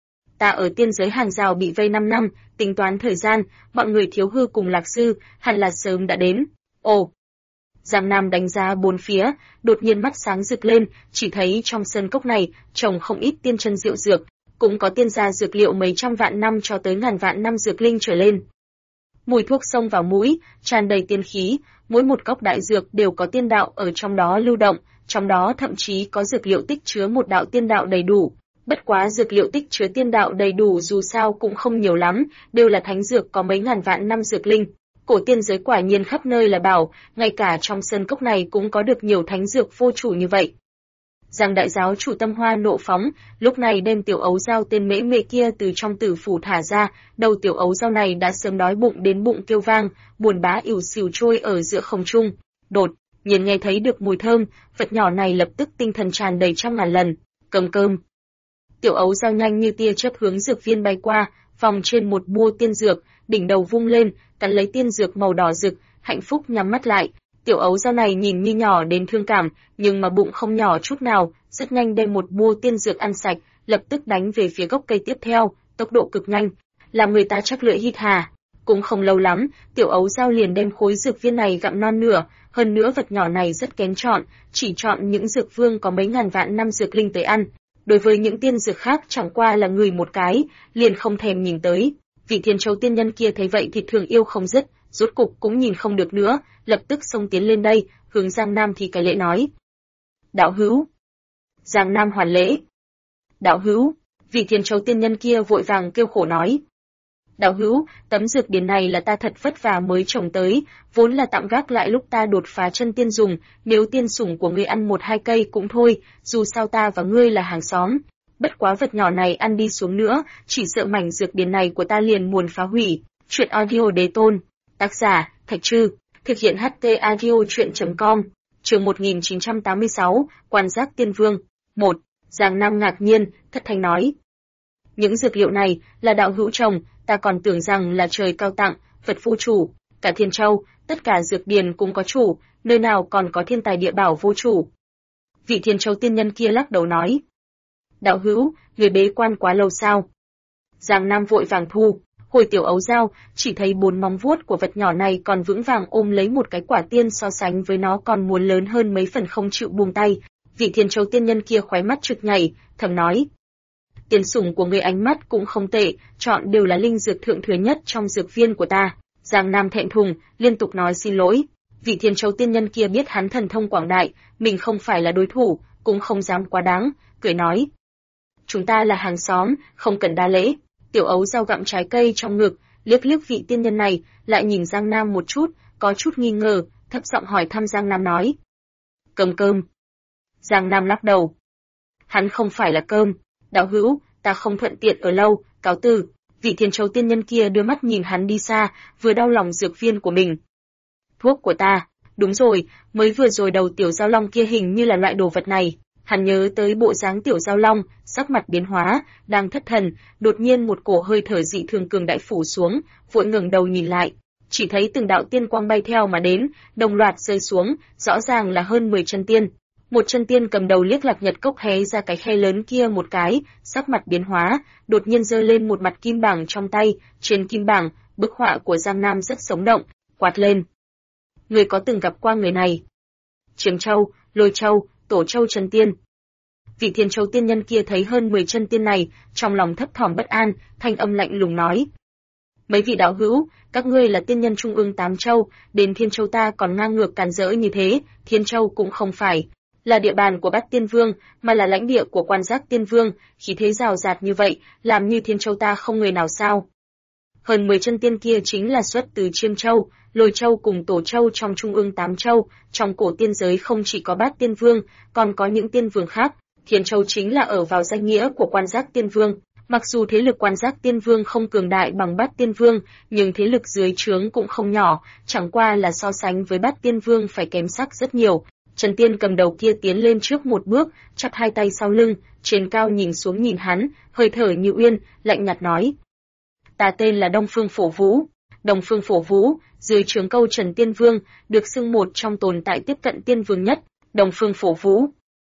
ta ở tiên giới hàng rào bị vây 5 năm, tính toán thời gian, bọn người Thiếu Hư cùng Lạc Sư hẳn là sớm đã đến. Ồ! Giang Nam đánh giá bốn phía, đột nhiên mắt sáng rực lên, chỉ thấy trong sơn cốc này trồng không ít tiên chân diệu dược, cũng có tiên gia dược liệu mấy trăm vạn năm cho tới ngàn vạn năm dược linh trở lên. Mùi thuốc xông vào mũi, tràn đầy tiên khí, mỗi một cốc đại dược đều có tiên đạo ở trong đó lưu động, trong đó thậm chí có dược liệu tích chứa một đạo tiên đạo đầy đủ. Bất quá dược liệu tích chứa tiên đạo đầy đủ dù sao cũng không nhiều lắm, đều là thánh dược có mấy ngàn vạn năm dược linh. Cổ tiên giới quả nhiên khắp nơi là bảo, ngay cả trong sơn cốc này cũng có được nhiều thánh dược vô chủ như vậy. Giang đại giáo chủ tâm hoa nộ phóng, lúc này đem tiểu ấu dao tên mễ mễ kia từ trong tử phủ thả ra, đầu tiểu ấu dao này đã sớm đói bụng đến bụng kêu vang, buồn bã ỉu xìu trôi ở giữa không trung. Đột nhiên nghe thấy được mùi thơm, vật nhỏ này lập tức tinh thần tràn đầy trăm ngàn lần. Cầm cơm. Tiểu ấu dao nhanh như tia chớp hướng dược viên bay qua, vòng trên một bua tiên dược, đỉnh đầu vung lên, cắn lấy tiên dược màu đỏ rực, hạnh phúc nhắm mắt lại. Tiểu ấu dao này nhìn như nhỏ đến thương cảm, nhưng mà bụng không nhỏ chút nào, rất nhanh đem một bua tiên dược ăn sạch, lập tức đánh về phía gốc cây tiếp theo, tốc độ cực nhanh, làm người ta chắc lưỡi hít hà. Cũng không lâu lắm, tiểu ấu dao liền đem khối dược viên này gặm non nửa, hơn nữa vật nhỏ này rất kén chọn, chỉ chọn những dược vương có mấy ngàn vạn năm dược linh tới ăn. Đối với những tiên dược khác chẳng qua là ngửi một cái, liền không thèm nhìn tới. Vị Thiên Châu tiên nhân kia thấy vậy thì thường yêu không dứt, rốt cục cũng nhìn không được nữa, lập tức xông tiến lên đây, hướng Giang Nam thì cái lễ nói. Đạo hữu. Giang Nam hoàn lễ. Đạo hữu. Vị Thiên Châu tiên nhân kia vội vàng kêu khổ nói. Đạo hữu, tấm dược điển này là ta thật vất vả mới trồng tới, vốn là tạm gác lại lúc ta đột phá chân tiên dùng, nếu tiên sủng của ngươi ăn 1-2 cây cũng thôi, dù sao ta và ngươi là hàng xóm. Bất quá vật nhỏ này ăn đi xuống nữa, chỉ sợ mảnh dược điển này của ta liền muốn phá hủy. Chuyện audio đế tôn. Tác giả, Thạch Trư. Thực hiện HT audio chuyện.com. Chương 1986, Quan giác tiên vương. 1. Giang Nam ngạc nhiên, thất thanh nói. Những dược liệu này là đạo hữu trồng, ta còn tưởng rằng là trời cao tặng, vật vô chủ. Cả Thiên Châu, tất cả dược điền cũng có chủ, nơi nào còn có thiên tài địa bảo vô chủ. Vị Thiên Châu tiên nhân kia lắc đầu nói. Đạo hữu, người bế quan quá lâu sao? Giang Nam vội vàng thu hồi tiểu ấu dao, chỉ thấy 4 móng vuốt của vật nhỏ này còn vững vàng ôm lấy một cái quả tiên, so sánh với nó còn muốn lớn hơn mấy phần, không chịu buông tay. Vị Thiên Châu tiên nhân kia khóe mắt trực nhảy, thầm nói. Tiên sủng của người ánh mắt cũng không tệ, chọn đều là linh dược thượng thừa nhất trong dược viên của ta. Giang Nam thẹn thùng, liên tục nói xin lỗi. Vị Thiên Châu tiên nhân kia biết hắn thần thông quảng đại, mình không phải là đối thủ, cũng không dám quá đáng, cười nói. Chúng ta là hàng xóm, không cần đa lễ. Tiểu ấu dao gặm trái cây trong ngực, liếc liếc vị tiên nhân này, lại nhìn Giang Nam một chút, có chút nghi ngờ, thấp giọng hỏi thăm Giang Nam nói. Cơm. Giang Nam lắc đầu. Hắn không phải là cơm. Đạo hữu, ta không thuận tiện ở lâu, cáo từ. Vị Thiên Châu tiên nhân kia đưa mắt nhìn hắn đi xa, vừa đau lòng dược viên của mình. Thuốc của ta, đúng rồi, mới vừa rồi đầu tiểu giao long kia hình như là loại đồ vật này. Hắn nhớ tới bộ dáng tiểu giao long, sắc mặt biến hóa, đang thất thần, đột nhiên một cổ hơi thở dị thường cường đại phủ xuống, vội ngẩng đầu nhìn lại, chỉ thấy từng đạo tiên quang bay theo mà đến, đồng loạt rơi xuống, rõ ràng là hơn 10 chân tiên. Một chân tiên cầm đầu liếc Lạc Nhật Cốc hé ra cái khe lớn kia một cái, sắc mặt biến hóa, đột nhiên giơ lên một mặt kim bảng trong tay, trên kim bảng, bức họa của Giang Nam rất sống động, quát lên. Người có từng gặp qua người này? Chiêm Châu, Lôi Châu, Tổ Châu chân tiên. Vị Thiên Châu tiên nhân kia thấy hơn 10 chân tiên này, trong lòng thấp thỏm bất an, thanh âm lạnh lùng nói. Mấy vị đạo hữu, các ngươi là tiên nhân trung ương 8 châu, đến Thiên Châu ta còn ngang ngược càn rỡ như thế, Thiên Châu cũng không phải là địa bàn của Bát Tiên Vương, mà là lãnh địa của Quan Giác Tiên Vương, khí thế rào rạt như vậy, làm như Thiên Châu ta không người nào sao? Hơn 10 chân tiên kia chính là xuất từ Chiêm Châu, Lôi Châu cùng Tổ Châu trong trung ương 8 châu, trong cổ tiên giới không chỉ có Bát Tiên Vương, còn có những tiên vương khác. Thiên Châu chính là ở vào danh nghĩa của Quan Giác Tiên Vương. Mặc dù thế lực Quan Giác Tiên Vương không cường đại bằng Bát Tiên Vương, nhưng thế lực dưới trướng cũng không nhỏ, chẳng qua là so sánh với Bát Tiên Vương phải kém sắc rất nhiều. Trần Tiên cầm đầu kia tiến lên trước một bước, chắp hai tay sau lưng, trên cao nhìn xuống nhìn hắn, hơi thở như uyên, lạnh nhạt nói. Ta tên là Đông Phương Phổ Vũ. Đông Phương Phổ Vũ, dưới trướng câu Trần Tiên Vương, được xưng một trong tồn tại tiếp cận tiên vương nhất, Đông Phương Phổ Vũ.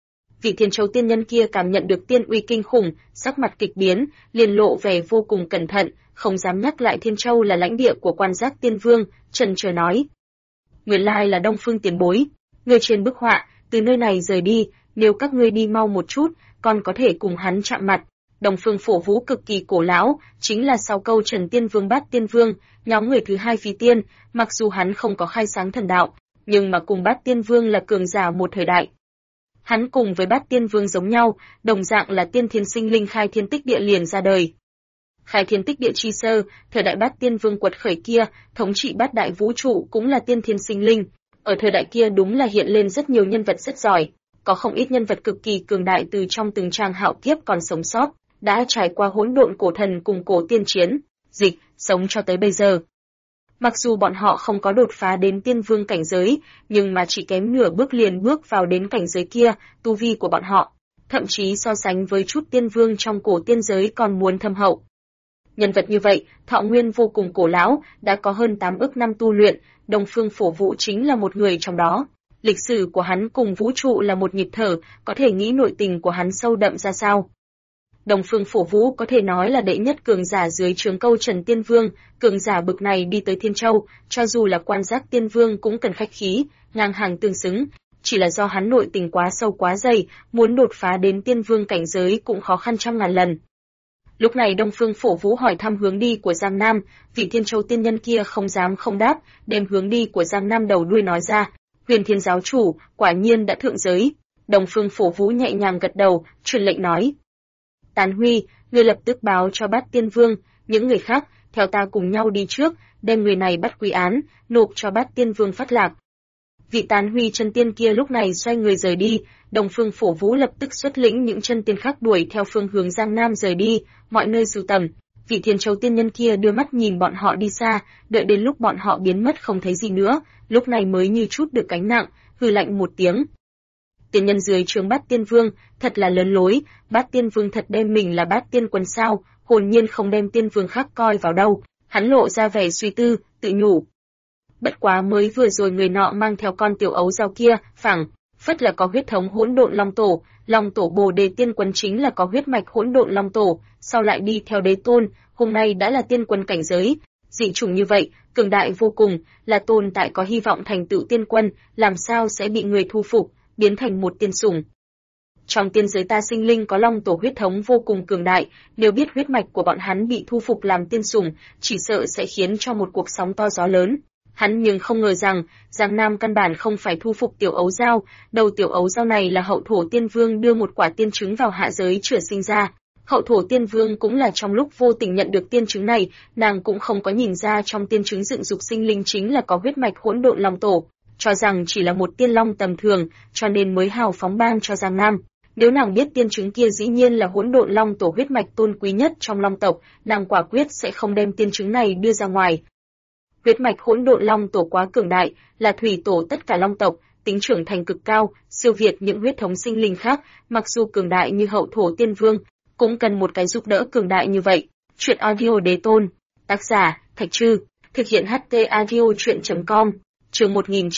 Vị Thiên Châu tiên nhân kia cảm nhận được tiên uy kinh khủng, sắc mặt kịch biến, liền lộ vẻ vô cùng cẩn thận, không dám nhắc lại Thiên Châu là lãnh địa của Quan Giác Tiên Vương, chần chờ nói: "Nguyên lai là Đông Phương tiền bối, người trên bức họa, từ nơi này rời đi, nếu các ngươi đi mau một chút, còn có thể cùng hắn chạm mặt." Đông Phương Phổ Vũ cực kỳ cổ lão, chính là sau câu Trần Tiên Vương Bát Tiên Vương, nhóm người thứ hai phi tiên, mặc dù hắn không có khai sáng thần đạo, nhưng mà cùng Bát Tiên Vương là cường giả một thời đại. Hắn cùng với Bát Tiên Vương giống nhau, đồng dạng là tiên thiên sinh linh khai thiên tích địa liền ra đời. Khai thiên tích địa chi sơ, thời đại Bát Tiên Vương quật khởi kia, thống trị bát đại vũ trụ cũng là tiên thiên sinh linh. Ở thời đại kia đúng là hiện lên rất nhiều nhân vật rất giỏi, có không ít nhân vật cực kỳ cường đại từ trong từng trang hạo kiếp còn sống sót, đã trải qua hỗn độn cổ thần cùng cổ tiên chiến, dịch, sống cho tới bây giờ. Mặc dù bọn họ không có đột phá đến tiên vương cảnh giới, nhưng mà chỉ kém nửa bước liền bước vào đến cảnh giới kia, tu vi của bọn họ, thậm chí so sánh với chút tiên vương trong cổ tiên giới còn muốn thâm hậu. Nhân vật như vậy, thọ nguyên vô cùng cổ lão, đã có hơn 8 ức năm tu luyện, Đông Phương Phổ Vũ chính là một người trong đó. Lịch sử của hắn cùng vũ trụ là một nhịp thở, có thể nghĩ nội tình của hắn sâu đậm ra sao. Đông Phương Phổ Vũ có thể nói là đệ nhất cường giả dưới trướng câu Trần Tiên Vương, cường giả bực này đi tới Thiên Châu, cho dù là Quan Giác Tiên Vương cũng cần khách khí, ngang hàng tương xứng, chỉ là do hắn nội tình quá sâu quá dày, muốn đột phá đến Tiên Vương cảnh giới cũng khó khăn trăm ngàn lần. Lúc này Đông Phương Phổ Vũ hỏi thăm hướng đi của Giang Nam, vị Thiên Châu tiên nhân kia không dám không đáp, đem hướng đi của Giang Nam đầu đuôi nói ra, Huyền Thiên giáo chủ, quả nhiên đã thượng giới. Đông Phương Phổ Vũ nhẹ nhàng gật đầu, truyền lệnh nói: Tán Huy, ngươi lập tức báo cho Bát Tiên Vương, những người khác, theo ta cùng nhau đi trước, đem người này bắt quy án, nộp cho Bát Tiên Vương phát lạc. Vị Tán Huy chân tiên kia lúc này xoay người rời đi, Đông Phương Phổ Vũ lập tức xuất lĩnh những chân tiên khác đuổi theo phương hướng Giang Nam rời đi, mọi nơi sưu tầm. Vị Thiên Châu tiên nhân kia đưa mắt nhìn bọn họ đi xa, đợi đến lúc bọn họ biến mất không thấy gì nữa, lúc này mới như chút được gánh nặng, hừ lạnh một tiếng. Tiên nhân dưới trướng Bát Tiên Vương, thật là lớn lối, Bát Tiên Vương thật đem mình là Bát Tiên quân sao, hồn nhiên không đem tiên vương khác coi vào đâu. Hắn lộ ra vẻ suy tư, tự nhủ. Bất quá mới vừa rồi người nọ mang theo con tiểu ấu dao kia, phảng phất là có huyết thống hỗn độn long tổ Bồ Đề tiên quân chính là có huyết mạch hỗn độn long tổ, sau lại đi theo đế tôn, hôm nay đã là tiên quân cảnh giới. Dị chủng như vậy, cường đại vô cùng, là tồn tại có hy vọng thành tựu tiên quân, làm sao sẽ bị người thu phục, biến thành một tiên sủng. Trong tiên giới ta sinh linh có long tổ huyết thống vô cùng cường đại, nếu biết huyết mạch của bọn hắn bị thu phục làm tiên sủng, chỉ sợ sẽ khiến cho một cuộc sóng to gió lớn. Hắn nhưng không ngờ rằng, Giang Nam căn bản không phải thu phục tiểu ấu dao, đầu tiểu ấu dao này là hậu thổ tiên vương đưa một quả tiên trứng vào hạ giới chữa sinh ra. Hậu thổ tiên vương cũng là trong lúc vô tình nhận được tiên trứng này, nàng cũng không có nhìn ra trong tiên trứng dựng dục sinh linh chính là có huyết mạch hỗn độn long tổ, cho rằng chỉ là một tiên long tầm thường, cho nên mới hào phóng ban cho Giang Nam. Nếu nàng biết tiên trứng kia dĩ nhiên là hỗn độn long tổ huyết mạch tôn quý nhất trong long tộc, nàng quả quyết sẽ không đem tiên trứng này đưa ra ngoài. Huyết mạch hỗn độn long tổ quá cường đại, là thủy tổ tất cả long tộc, tính trưởng thành cực cao, siêu việt những huyết thống sinh linh khác, mặc dù cường đại như hậu thổ tiên vương, cũng cần một cái giúp đỡ cường đại như vậy. Chuyện audio đế tôn, tác giả Thạch Trư, thực hiện HT audio truyện.com, chương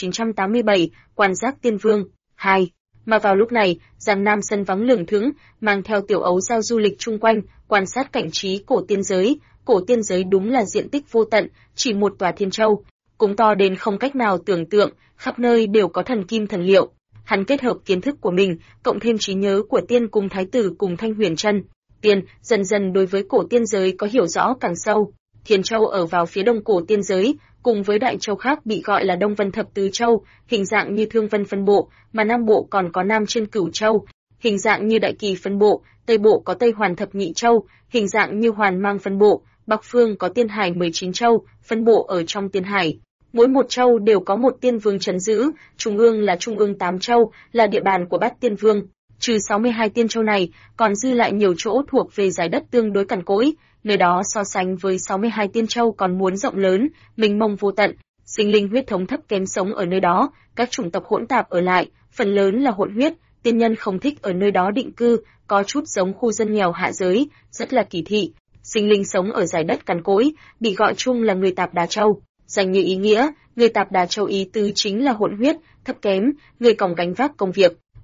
1987, Quan Giác Tiên Vương 2. Mà vào lúc này, Giang Nam sân vắng lửng thững, mang theo tiểu ấu dao du lịch chung quanh, quan sát cảnh trí cổ tiên giới. Cổ tiên giới đúng là diện tích vô tận, chỉ một tòa Thiên Châu, cũng to đến không cách nào tưởng tượng, khắp nơi đều có thần kim thần liệu. Hắn kết hợp kiến thức của mình, cộng thêm trí nhớ của tiên cùng thái tử cùng Thanh Huyền Trân. Tiên dần dần đối với cổ tiên giới có hiểu rõ càng sâu. Thiên Châu ở vào phía đông cổ tiên giới, cùng với đại châu khác bị gọi là Đông Vân Thập Tứ Châu, hình dạng như Thương Vân phân bộ, mà Nam Bộ còn có Nam Trên Cửu Châu, hình dạng như Đại Kỳ phân bộ, Tây Bộ có Tây Hoàn Thập Nhị Châu, hình dạng như Hoàn Mang phân bộ, Bắc Phương có Tiên Hải 19 châu, phân bộ ở trong Tiên Hải. Mỗi một châu đều có một tiên vương trấn giữ, trung ương là Trung ương 8 châu, là địa bàn của Bát Tiên Vương. Trừ 62 tiên châu này, còn dư lại nhiều chỗ thuộc về giải đất tương đối cằn cỗi, nơi đó so sánh với 62 tiên châu còn muốn rộng lớn, mênh mông vô tận. Sinh linh huyết thống thấp kém sống ở nơi đó, các chủng tộc hỗn tạp ở lại, phần lớn là hỗn huyết, tiên nhân không thích ở nơi đó định cư, có chút giống khu dân nghèo hạ giới, rất là kỳ thị. Sinh linh sống ở giải đất cằn cỗi, bị gọi chung là người tạp đà châu. Danh như ý nghĩa, người tạp đà châu ý tứ chính là hỗn huyết, thấp kém, người còng gánh vác công việc.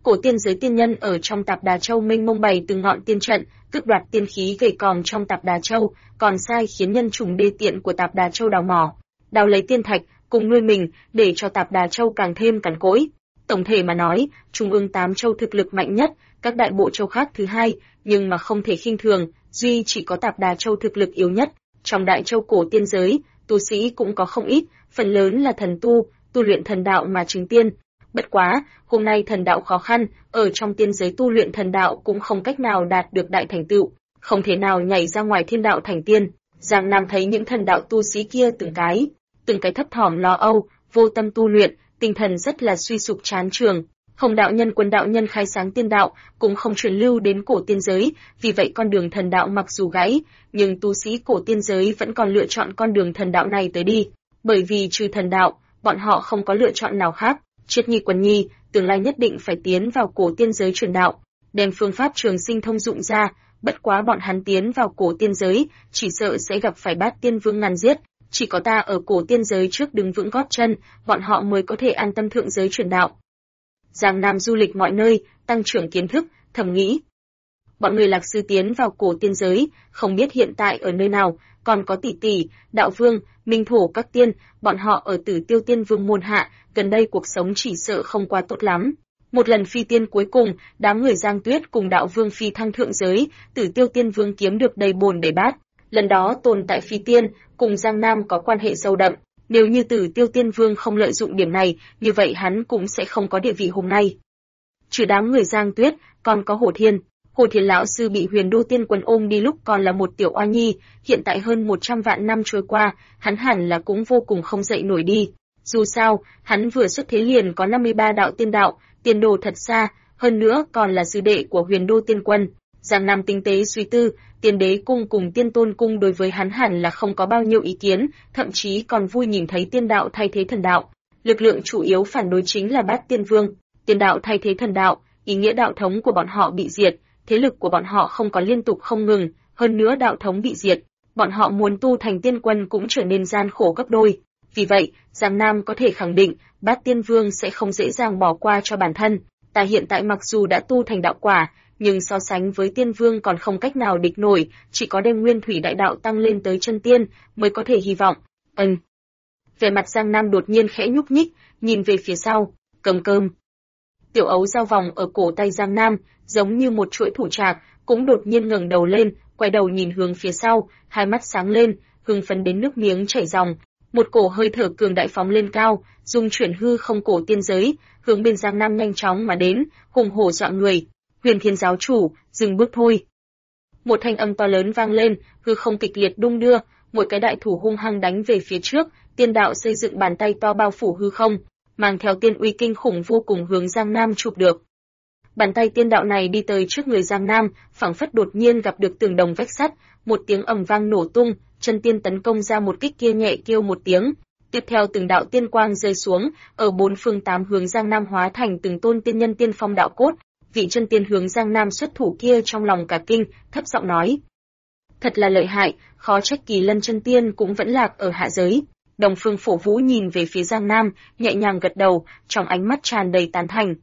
Cổ tiên giới tiên nhân ở trong Tạp Đà Châu mênh mông bày từng ngọn tiên trận, cướp đoạt tiên khí gầy còm trong Tạp Đà Châu, còn sai khiến nhân chủng đê tiện của Tạp Đà Châu đào mỏ, đào lấy tiên thạch, cùng nuôi mình, để cho Tạp Đà Châu càng thêm cằn cỗi. Tổng thể mà nói, Trung ương 8 châu thực lực mạnh nhất, các đại bộ châu khác thứ hai, nhưng mà không thể khinh thường, duy chỉ có Tạp Đà Châu thực lực yếu nhất. Trong đại châu cổ tiên giới, tu sĩ cũng có không ít, phần lớn là thần tu luyện thần đạo mà chứng tiên. Bất quá, hôm nay thần đạo khó khăn, ở trong tiên giới tu luyện thần đạo cũng không cách nào đạt được đại thành tựu, không thể nào nhảy ra ngoài thiên đạo thành tiên. Giang Nam thấy những thần đạo tu sĩ kia từng cái thấp thỏm lo âu, vô tâm tu luyện, tinh thần rất là suy sụp chán trường. Hồng đạo nhân Quân đạo nhân khai sáng tiên đạo cũng không truyền lưu đến cổ tiên giới, vì vậy con đường thần đạo mặc dù gãy, nhưng tu sĩ cổ tiên giới vẫn còn lựa chọn con đường thần đạo này tới đi, bởi vì trừ thần đạo, bọn họ không có lựa chọn nào khác. Triết Nhi Quân Nhi, tương lai nhất định phải tiến vào cổ tiên giới truyền đạo, đem phương pháp trường sinh thông dụng ra, bất quá bọn hắn tiến vào cổ tiên giới, chỉ sợ sẽ gặp phải Bát Tiên Vương ngăn giết, chỉ có ta ở cổ tiên giới trước đứng vững gót chân, bọn họ mới có thể an tâm thượng giới truyền đạo. Giang Nam du lịch mọi nơi, tăng trưởng kiến thức, thầm nghĩ. Bọn người Lạc Sư tiến vào cổ tiên giới, không biết hiện tại ở nơi nào, còn có tỷ tỷ, đạo vương, minh thổ các tiên, bọn họ ở Tử Tiêu Tiên Vương môn hạ, gần đây cuộc sống chỉ sợ không qua tốt lắm. Một lần phi tiên cuối cùng, đám người Giang Tuyết cùng đạo vương phi thăng thượng giới, Tử Tiêu Tiên Vương kiếm được đầy bồn đầy bát. Lần đó tồn tại phi tiên, cùng Giang Nam có quan hệ sâu đậm. Nếu như Tử Tiêu Tiên Vương không lợi dụng điểm này, như vậy hắn cũng sẽ không có địa vị hôm nay. Trừ đám người Giang Tuyết, còn có Hồ Thiên. Hồ Thiên lão sư bị Huyền Đô Tiên Quân ôm đi lúc còn là một tiểu oa nhi, hiện tại hơn 100 vạn năm trôi qua, hắn hẳn là cũng vô cùng không dậy nổi đi. Dù sao, hắn vừa xuất thế liền có 53 đạo tiên đạo, tiền đồ thật xa, hơn nữa còn là sư đệ của Huyền Đô Tiên Quân. Giang Nam tinh tế suy tư, Tiên Đế cung cùng Tiên Tôn cung đối với hắn hẳn là không có bao nhiêu ý kiến, thậm chí còn vui nhìn thấy tiên đạo thay thế thần đạo. Lực lượng chủ yếu phản đối chính là Bát Tiên Vương. Tiên đạo thay thế thần đạo, ý nghĩa đạo thống của bọn họ bị diệt, thế lực của bọn họ không còn liên tục không ngừng, hơn nữa đạo thống bị diệt, bọn họ muốn tu thành tiên quân cũng trở nên gian khổ gấp đôi. Vì vậy, Giang Nam có thể khẳng định, Bát Tiên Vương sẽ không dễ dàng bỏ qua cho bản thân. Ta hiện tại mặc dù đã tu thành đạo quả, nhưng so sánh với Tiên Vương còn không cách nào địch nổi, chỉ có đem Nguyên Thủy Đại Đạo tăng lên tới chân tiên mới có thể hy vọng. Vẻ mặt Giang Nam đột nhiên khẽ nhúc nhích, nhìn về phía sau, cầm cơm. Tiểu ấu dao vòng ở cổ tay Giang Nam, giống như một chuỗi thủ trạc, cũng đột nhiên ngẩng đầu lên, quay đầu nhìn hướng phía sau, hai mắt sáng lên, hưng phấn đến nước miếng chảy ròng. Một cổ hơi thở cường đại phóng lên cao, dung chuyển hư không cổ tiên giới, hướng bên Giang Nam nhanh chóng mà đến, hùng hổ dọa người. Huyền Thiên giáo chủ, dừng bước thôi. Một thanh âm to lớn vang lên, hư không kịch liệt đung đưa, một cái đại thủ hung hăng đánh về phía trước, tiên đạo xây dựng bàn tay to bao phủ hư không, mang theo tiên uy kinh khủng vô cùng hướng Giang Nam chụp được. Bàn tay tiên đạo này đi tới trước người Giang Nam, phảng phất đột nhiên gặp được tường đồng vách sắt, một tiếng ầm vang nổ tung, chân tiên tấn công ra một kích kia nhẹ kêu một tiếng. Tiếp theo từng đạo tiên quang rơi xuống, ở bốn phương tám hướng Giang Nam hóa thành từng tôn tiên nhân tiên phong đạo cốt. Vị chân tiên hướng Giang Nam xuất thủ kia trong lòng cả kinh, thấp giọng nói: thật là lợi hại, khó trách Kỳ Lân chân tiên cũng vẫn lạc ở hạ giới. Đồng Phương Phổ Vũ nhìn về phía Giang Nam, nhẹ nhàng gật đầu, trong ánh mắt tràn đầy tán thành.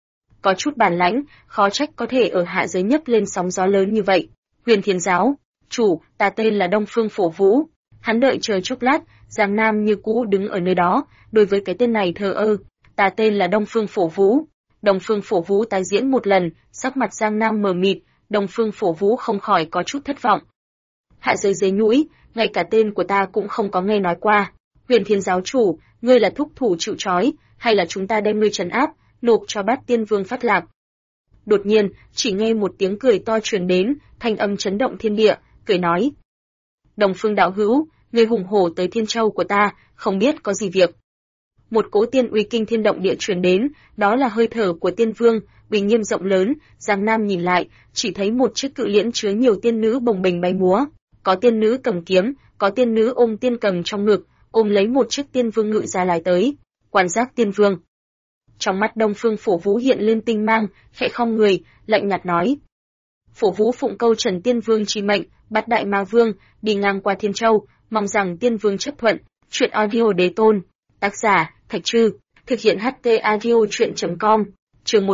Có chút bản lãnh, khó trách có thể ở hạ giới nhấc lên sóng gió lớn như vậy. Huyền Thiên giáo chủ, ta tên là Đông Phương Phổ Vũ. Hắn đợi chờ chốc lát, Giang Nam như cũ đứng ở nơi đó, đối với cái tên này thờ ơ. Ta tên là Đông Phương Phổ Vũ. Đông Phương Phổ Vũ tái diễn một lần, sắc mặt Giang Nam mờ mịt, Đông Phương Phổ Vũ không khỏi có chút thất vọng. Hạ giới dế nhũi, ngay cả tên của ta cũng không có nghe nói qua. Huyền Thiên giáo chủ, ngươi là thúc thủ chịu trói, hay là chúng ta đem ngươi trấn áp, nộp cho Bát Tiên Vương phát lạc? Đột nhiên, chỉ nghe một tiếng cười to truyền đến, thanh âm chấn động thiên địa, cười nói: Đông Phương đạo hữu, ngươi hùng hổ tới Thiên Châu của ta, không biết có gì việc. Một cỗ tiên uy kinh thiên động địa truyền đến, đó là hơi thở của Tiên Vương, uy nghiêm rộng lớn. Giang Nam nhìn lại, chỉ thấy một chiếc cự liễn chứa nhiều tiên nữ bồng bềnh bay múa, có tiên nữ cầm kiếm, có tiên nữ ôm tiên cầm trong ngực, ôm lấy một chiếc Tiên Vương ngự ra lái tới. Quan giác Tiên Vương. Trong mắt Đông Phương Phổ Vũ hiện lên tinh mang, khẽ khom người, lạnh nhạt nói: Phổ Vũ phụng câu Trần Tiên Vương chi mệnh, bắt Đại Ma Vương đi ngang qua Thiên Châu, mong rằng Tiên Vương chấp thuận. Truyện audio đế tôn. Tác giả: Thạch Trư. Thực hiện HT audio truyện.com. Chương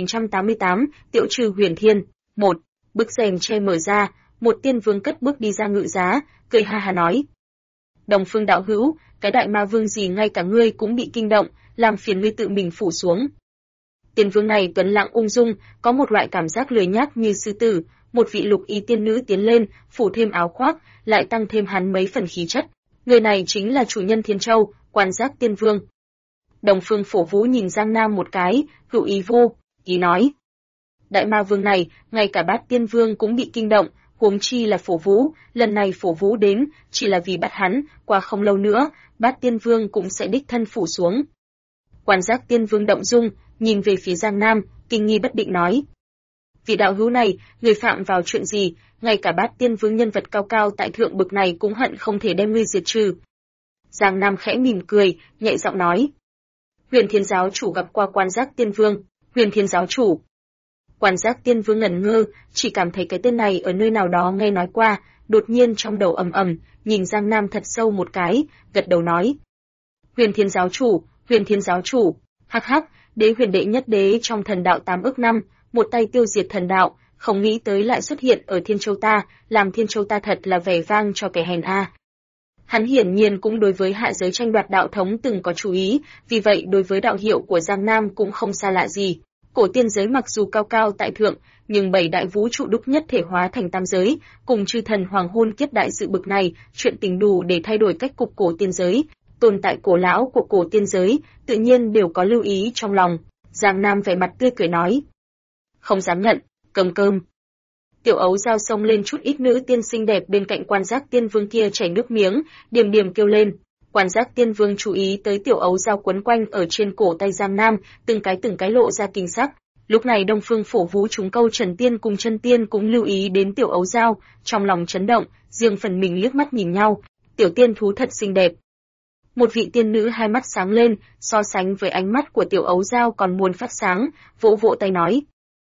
1988, Tiệu trừ Huyền Thiên. 1. Bức rèm che mở ra, một tiên vương cất bước đi ra ngự giá, cười ha ha nói: Đồng Phương đạo hữu, cái đại ma vương gì ngay cả ngươi cũng bị kinh động, làm phiền ngươi tự mình phủ xuống. Tiên vương này tuấn lãng ung dung, có một loại cảm giác lười nhác như sư tử. Một vị lục ý tiên nữ tiến lên, phủ thêm áo khoác, lại tăng thêm hắn mấy phần khí chất. Người này chính là chủ nhân Thiên Châu, Quan Giác Tiên Vương. Đồng Phương Phổ Vũ nhìn Giang Nam một cái, hữu ý vô ý nói: Đại ma vương này, ngay cả Bát Tiên Vương cũng bị kinh động, huống chi là Phổ Vũ. Lần này Phổ Vũ đến, chỉ là vì bắt hắn, qua không lâu nữa, Bát Tiên Vương cũng sẽ đích thân phủ xuống. Quan Giác Tiên Vương động dung, nhìn về phía Giang Nam, kinh nghi bất định nói: Vị đạo hữu này, người phạm vào chuyện gì, ngay cả Bát Tiên Vương nhân vật cao cao tại thượng bực này cũng hận không thể đem ngươi diệt trừ. Giang Nam khẽ mỉm cười, nhẹ giọng nói: Huyền Thiên giáo chủ gặp qua Quan Giác Tiên Vương. Huyền Thiên giáo chủ? Quan Giác Tiên Vương ngẩn ngơ, chỉ cảm thấy cái tên này ở nơi nào đó nghe nói qua, đột nhiên trong đầu ầm ầm, nhìn Giang Nam thật sâu một cái, gật đầu nói: Huyền Thiên giáo chủ, Huyền Thiên giáo chủ. Hắc hắc, đế huyền đệ nhất đế trong thần đạo 8 ức năm, một tay tiêu diệt thần đạo, không nghĩ tới lại xuất hiện ở Thiên Châu ta, làm Thiên Châu ta thật là vẻ vang cho kẻ hèn a. Hắn hiển nhiên cũng đối với hạ giới tranh đoạt đạo thống từng có chú ý, vì vậy đối với đạo hiệu của Giang Nam cũng không xa lạ gì. Cổ tiên giới mặc dù cao cao tại thượng, nhưng 7 đại vũ trụ đúc nhất thể hóa thành tam giới, cùng chư thần hoàng hôn kiếp đại sự bực này, chuyện tình đủ để thay đổi cách cục cổ tiên giới. Tồn tại cổ lão của cổ tiên giới, tự nhiên đều có lưu ý trong lòng. Giang Nam vẻ mặt tươi cười nói: Không dám nhận, cơm cơm. Tiểu ấu giao xông lên chút ít nữ tiên xinh đẹp bên cạnh Quan Giác Tiên Vương kia chảy nước miếng, điềm điềm kêu lên. Quan Giác Tiên Vương chú ý tới tiểu ấu giao quấn quanh ở trên cổ tay Giang Nam, từng cái lộ ra kinh sắc. Lúc này Đông Phương Phổ Vũ chúng câu Trần Tiên cùng Chân Tiên cũng lưu ý đến tiểu ấu giao, trong lòng chấn động, riêng phần mình liếc mắt nhìn nhau. Tiểu tiên thú thật xinh đẹp. Một vị tiên nữ hai mắt sáng lên, so sánh với ánh mắt của tiểu ấu giao còn muôn phát sáng, vỗ vỗ tay nói: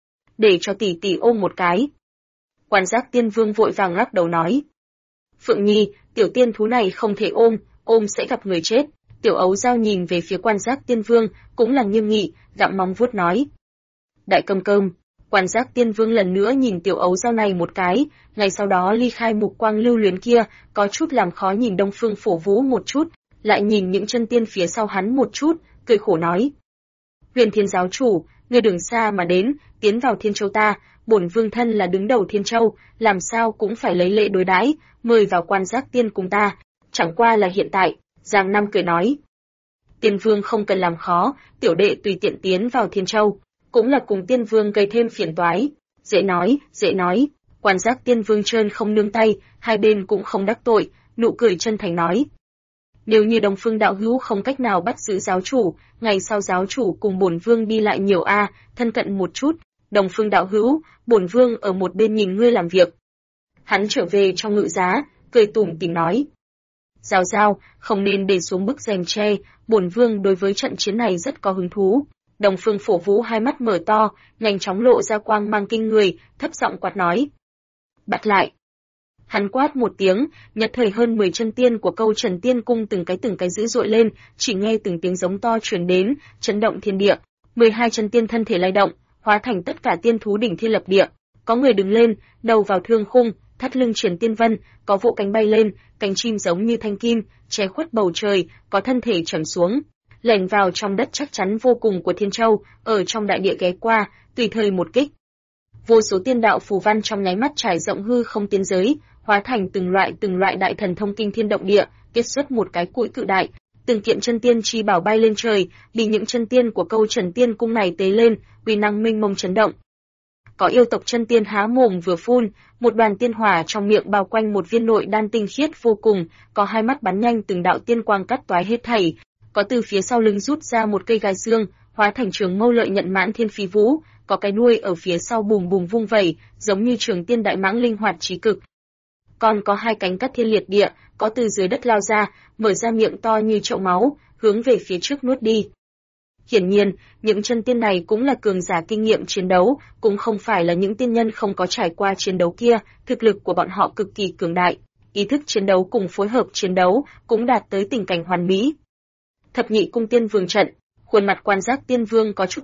Để cho tỷ tỷ ôm một cái. Quan Giác Tiên Vương vội vàng lắc đầu nói: Phượng Nhi, tiểu tiên thú này không thể ôm, ôm sẽ gặp người chết. Tiểu ấu giao nhìn về phía Quan Giác Tiên Vương, cũng là nghiêm nghị, gặm móng vuốt nói: Đại cơm cơm. Quan Giác Tiên Vương lần nữa nhìn tiểu ấu giao này một cái, ngay sau đó ly khai mục quang lưu luyến kia, có chút làm khó nhìn Đông Phương Phổ Vũ một chút, lại nhìn những chân tiên phía sau hắn một chút, cười khổ nói: Huyền Thiên giáo chủ, ngươi đường xa mà đến, tiến vào Thiên Châu ta, bổn vương thân là đứng đầu Thiên Châu, làm sao cũng phải lấy lễ đối đãi, mời vào Quan Giác Tiên cùng ta. Chẳng qua là hiện tại. Giang Nam cười nói: Tiên vương không cần làm khó, tiểu đệ tùy tiện tiến vào Thiên Châu, cũng là cùng tiên vương gây thêm phiền toái. Dễ nói, dễ nói. Quan Giác Tiên Vương trơn không nương tay, hai bên cũng không đắc tội, nụ cười chân thành nói: Nếu như Đông Phương đạo hữu không cách nào bắt giữ giáo chủ, ngày sau giáo chủ cùng bổn vương đi lại nhiều thân cận một chút. Đông Phương đạo hữu, bổn vương ở một bên nhìn ngươi làm việc. Hắn trở về trong ngự giá, cười tủm tỉm nói: Giao giao, không nên để xuống bức rèm che, bổn vương đối với trận chiến này rất có hứng thú. Đông Phương Phổ Vũ hai mắt mở to, nhanh chóng lộ ra quang mang kinh người, thấp giọng quát nói: Bắt lại. Hắn quát một tiếng, nhất thời hơn 10 chân tiên của câu Trần Tiên cung từng cái dữ dội lên, chỉ nghe từng tiếng giống to truyền đến, chấn động thiên địa. 12 chân tiên thân thể lay động, hóa thành tất cả tiên thú đỉnh thiên lập địa. Có người đứng lên, đầu vào thương khung, thắt lưng triển tiên vân, có vỗ cánh bay lên, cánh chim giống như thanh kim, che khuất bầu trời, có thân thể trầm xuống, lẻn vào trong đất chắc chắn vô cùng của Thiên Châu, ở trong đại địa ghé qua, tùy thời một kích. Vô số tiên đạo phù văn trong nháy mắt trải rộng hư không tiên giới, hóa thành từng loại đại thần thông kinh thiên động địa, kết xuất một cái cụi cự đại. Từng kiện chân tiên chi bảo bay lên trời, bị những chân tiên của câu Trần Tiên cung này tế lên, uy năng minh mông chấn động. Có yêu tộc chân tiên há mồm vừa phun, một đoàn tiên hỏa trong miệng bao quanh một viên nội đan tinh khiết vô cùng, có hai mắt bắn nhanh từng đạo tiên quang cắt toái hết thảy. Có từ phía sau lưng rút ra một cây gai xương, hóa thành trường mâu lợi nhận mãn thiên phi vũ, có cái đuôi ở phía sau bùm bùm vung vẩy, giống như trường tiên đại mãng linh hoạt trí cực. Còn có hai cánh cắt thiên liệt địa, có từ dưới đất lao ra, mở ra miệng to như chậu máu, hướng về phía trước nuốt đi. Hiển nhiên, những chân tiên này cũng là cường giả kinh nghiệm chiến đấu, cũng không phải là những tiên nhân không có trải qua chiến đấu kia, thực lực của bọn họ cực kỳ cường đại, ý thức chiến đấu cùng phối hợp chiến đấu cũng đạt tới tình cảnh hoàn mỹ. Thập nhị cung tiên vương trận, khuôn mặt Quan Giác Tiên Vương có chút động,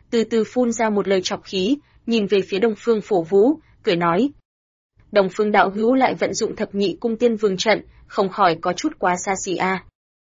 từ từ phun ra một lời chọc khí, nhìn về phía Đông Phương Phổ Vũ, cười nói: Đông Phương đạo hữu lại vận dụng thập nhị cung tiên vương trận, không khỏi có chút quá xa xỉ a.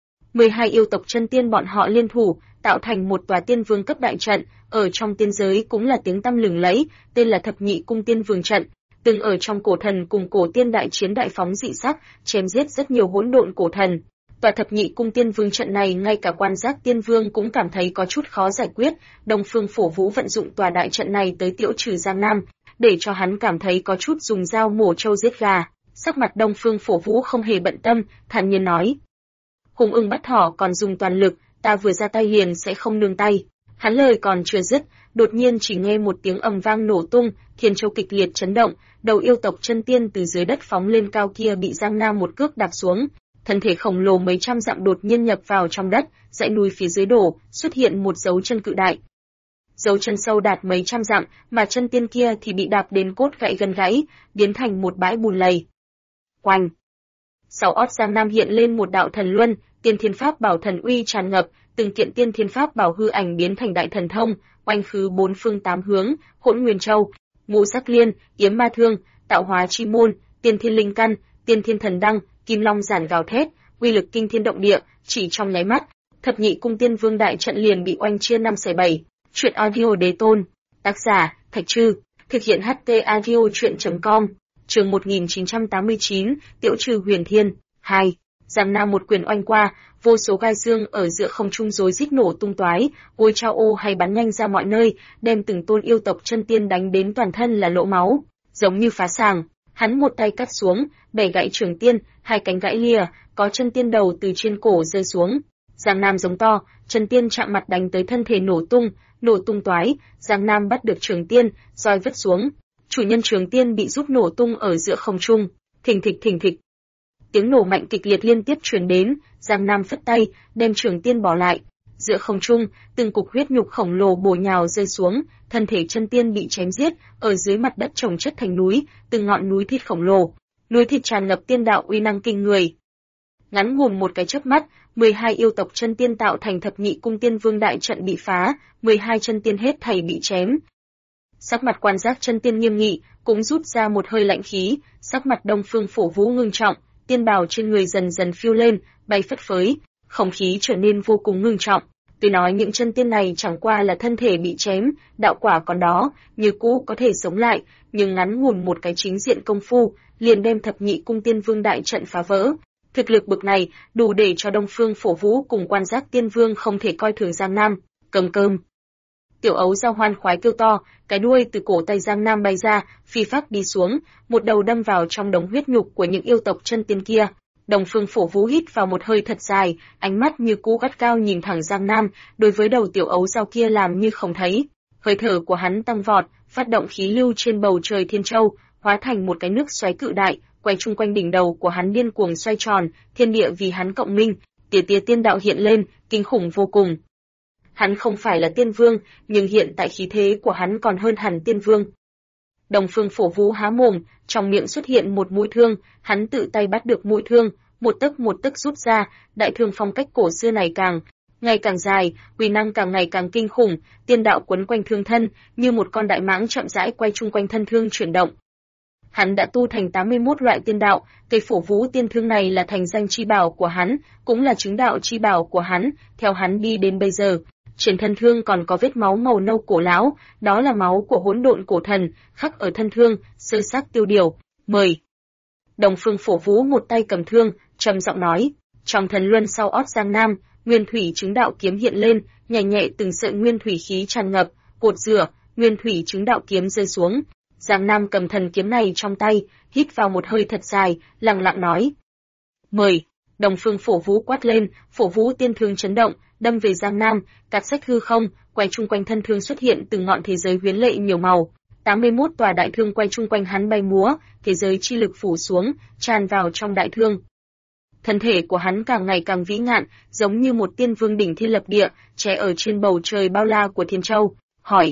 12 yêu tộc chân tiên bọn họ liên thủ, tạo thành một tòa tiên vương cấp đại trận, ở trong tiên giới cũng là tiếng tăm lừng lẫy, tên là thập nhị cung tiên vương trận. Từng ở trong cổ thần cùng cổ tiên đại chiến đại phóng dị sắc, chém giết rất nhiều hỗn độn cổ thần. Tòa thập nhị cung tiên vương trận này ngay cả quan giác tiên vương cũng cảm thấy có chút khó giải quyết, Đông Phương Phổ Vũ vận dụng tòa đại trận này tới tiễu trừ Giang Nam, để cho hắn cảm thấy có chút dùng dao mổ trâu giết gà. Sắc mặt Đông Phương Phổ Vũ không hề bận tâm, thản nhiên nói: Hùng ưng bắt thỏ còn dùng toàn lực, ta vừa ra tay liền sẽ không nương tay. Hắn lời còn chưa dứt, đột nhiên chỉ nghe một tiếng ầm vang nổ tung, thiên châu kịch liệt chấn động, đầu yêu tộc chân tiên từ dưới đất phóng lên cao kia bị Giang Nam một cước đạp xuống, thân thể khổng lồ mấy trăm dặm đột nhiên nhập vào trong đất, dãy núi phía dưới đổ, xuất hiện một dấu chân cự đại. Dấu chân sâu đạt mấy trăm dặm, mà chân tiên kia thì bị đạp đến cốt gãy gân gãy, biến thành một bãi bùn lầy. Oanh! Sau ót Giang Nam hiện lên một đạo thần luân, tiên thiên pháp bảo thần uy tràn ngập, từng kiện tiên thiên pháp bảo hư ảnh biến thành đại thần thông, oanh khứ bốn phương tám hướng, Hỗn Nguyên Châu, Ngũ Sắc Liên, Yếm Ma Thương, Tạo Hóa Chi Môn, Tiên Thiên Linh Căn, Tiên Thiên Thần Đăng, Kim Long giản gào thét, uy lực kinh thiên động địa, chỉ trong nháy mắt, thập nhị cung tiên vương đại trận liền bị oanh chia 5/7. Chuyện audio đế tôn, tác giả Thạch Trư, thực hiện HT audio truyện.com. Chương 1989, Tiễu trừ Huyền Thiên 2. Giang Nam một quyền oanh qua, vô số gai xương ở giữa không trung rối rít nổ tung toái, ôi chao ô hay bắn nhanh ra mọi nơi, đem từng tôn yêu tộc chân tiên đánh đến toàn thân là lỗ máu, giống như phá sàng. Hắn một tay cắt xuống, bẻ gãy trường tiên, hai cánh gãy lìa, có chân tiên đầu từ trên cổ rơi xuống. Giang Nam giống to, chân tiên chạm mặt đánh tới thân thể nổ tung toái, Giang Nam bắt được trường tiên, roi vứt xuống. Chủ nhân trường tiên bị giúp nổ tung ở giữa không trung, thình thịch. Tiếng nổ mạnh kịch liệt liên tiếp truyền đến, Giang Nam phất tay, đem trường tiên bỏ lại. Giữa không trung, từng cục huyết nhục khổng lồ bổ nhào rơi xuống, thân thể chân tiên bị chém giết, ở dưới mặt đất chồng chất thành núi, từng ngọn núi thịt khổng lồ, núi thịt tràn ngập tiên đạo uy năng kinh người. Ngắn ngủn một cái chớp mắt, 12 yêu tộc chân tiên tạo thành thập nhị cung tiên vương đại trận bị phá, 12 chân tiên hết thảy bị chém. Sắc mặt quan giác chân tiên nghiêm nghị, cũng rút ra một hơi lạnh khí, sắc mặt Đông Phương Phổ Vũ ngưng trọng, tiên bào trên người dần dần phiêu lên, bay phất phới, không khí trở nên vô cùng ngưng trọng. Tuy nói những chân tiên này chẳng qua là thân thể bị chém, đạo quả còn đó, như cũ có thể sống lại, nhưng ngắn ngủn một cái chính diện công phu, liền đem thập nhị cung tiên vương đại trận phá vỡ. Thực lực bực này, đủ để cho Đông Phương Phổ Vũ cùng quan giác tiên vương không thể coi thường Giang Nam. Cầm cơm. Tiểu ấu giao hoan khoái kêu to, cái đuôi từ cổ tay Giang Nam bay ra, phi phác đi xuống, một đầu đâm vào trong đống huyết nhục của những yêu tộc chân tiên kia. Đông Phương Phổ Vũ hít vào một hơi thật dài, ánh mắt như cũ gắt cao nhìn thẳng Giang Nam, đối với đầu tiểu ấu giao kia làm như không thấy. Hơi thở của hắn tăng vọt, phát động khí lưu trên bầu trời thiên châu, hóa thành một cái nước xoáy cự đại, quay chung quanh đỉnh đầu của hắn điên cuồng xoay tròn, thiên địa vì hắn cộng minh, tia tiên đạo hiện lên, kinh khủng vô cùng. Hắn không phải là tiên vương, nhưng hiện tại khí thế của hắn còn hơn hẳn tiên vương. Đông Phương Phổ Vũ há mồm, trong miệng xuất hiện một mũi thương, hắn tự tay bắt được mũi thương, một tấc rút ra, đại thương phong cách cổ xưa này ngày càng dài, uy năng càng ngày càng kinh khủng, tiên đạo quấn quanh thương thân, như một con đại mãng chậm rãi quay chung quanh thân thương chuyển động. Hắn đã tu thành 81 loại tiên đạo, cây Phổ Vũ tiên thương này là thành danh chi bảo của hắn, cũng là chứng đạo chi bảo của hắn, theo hắn đi đến bây giờ. Trên thân thương còn có vết máu màu nâu cổ lão, đó là máu của hỗn độn cổ thần, khắc ở thân thương, sơ xác tiêu điều. Mời. Đông Phương Phổ Vũ một tay cầm thương, trầm giọng nói, trong thần luân sau ót Giang Nam, nguyên thủy chứng đạo kiếm hiện lên, nhẹ nhẹ từng sợi nguyên thủy khí tràn ngập, cột rửa, nguyên thủy chứng đạo kiếm rơi xuống. Giang Nam cầm thần kiếm này trong tay, hít vào một hơi thật dài, lặng lặng nói, mời. Đông Phương Phổ Vũ quát lên, Phổ Vũ tiên thương chấn động, đâm về Giang Nam, cắt sách hư không, quay chung quanh thân thương xuất hiện từng ngọn thế giới huyễn lệ nhiều màu. 81 tòa đại thương quay chung quanh hắn bay múa, thế giới chi lực phủ xuống, tràn vào trong đại thương. Thân thể của hắn càng ngày càng vĩ ngạn, giống như một tiên vương đỉnh thiên lập địa, che ở trên bầu trời bao la của Thiên Châu. Hỏi.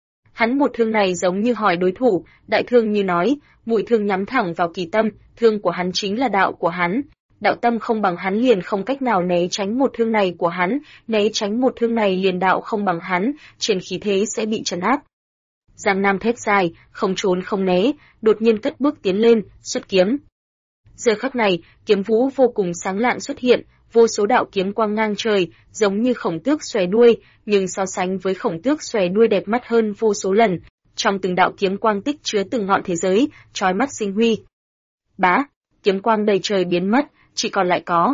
Hắn một thương này giống như hỏi đối thủ, đại thương như nói, mũi thương nhắm thẳng vào kỳ tâm, thương của hắn chính là đạo của hắn. đạo tâm không bằng hắn liền không cách nào né tránh một thương này của hắn, né tránh một thương này liền đạo không bằng hắn, trên khí thế sẽ bị trấn áp. Giang Nam thét dài, không trốn không né, đột nhiên cất bước tiến lên, xuất kiếm. Giờ khắc này, kiếm vũ vô cùng sáng lạn xuất hiện, vô số đạo kiếm quang ngang trời, giống như khổng tước xòe đuôi, nhưng so sánh với khổng tước xòe đuôi đẹp mắt hơn vô số lần. Trong từng đạo kiếm quang tích chứa từng ngọn thế giới, chói mắt sinh huy. Bá, kiếm quang đầy trời biến mất, chỉ còn lại có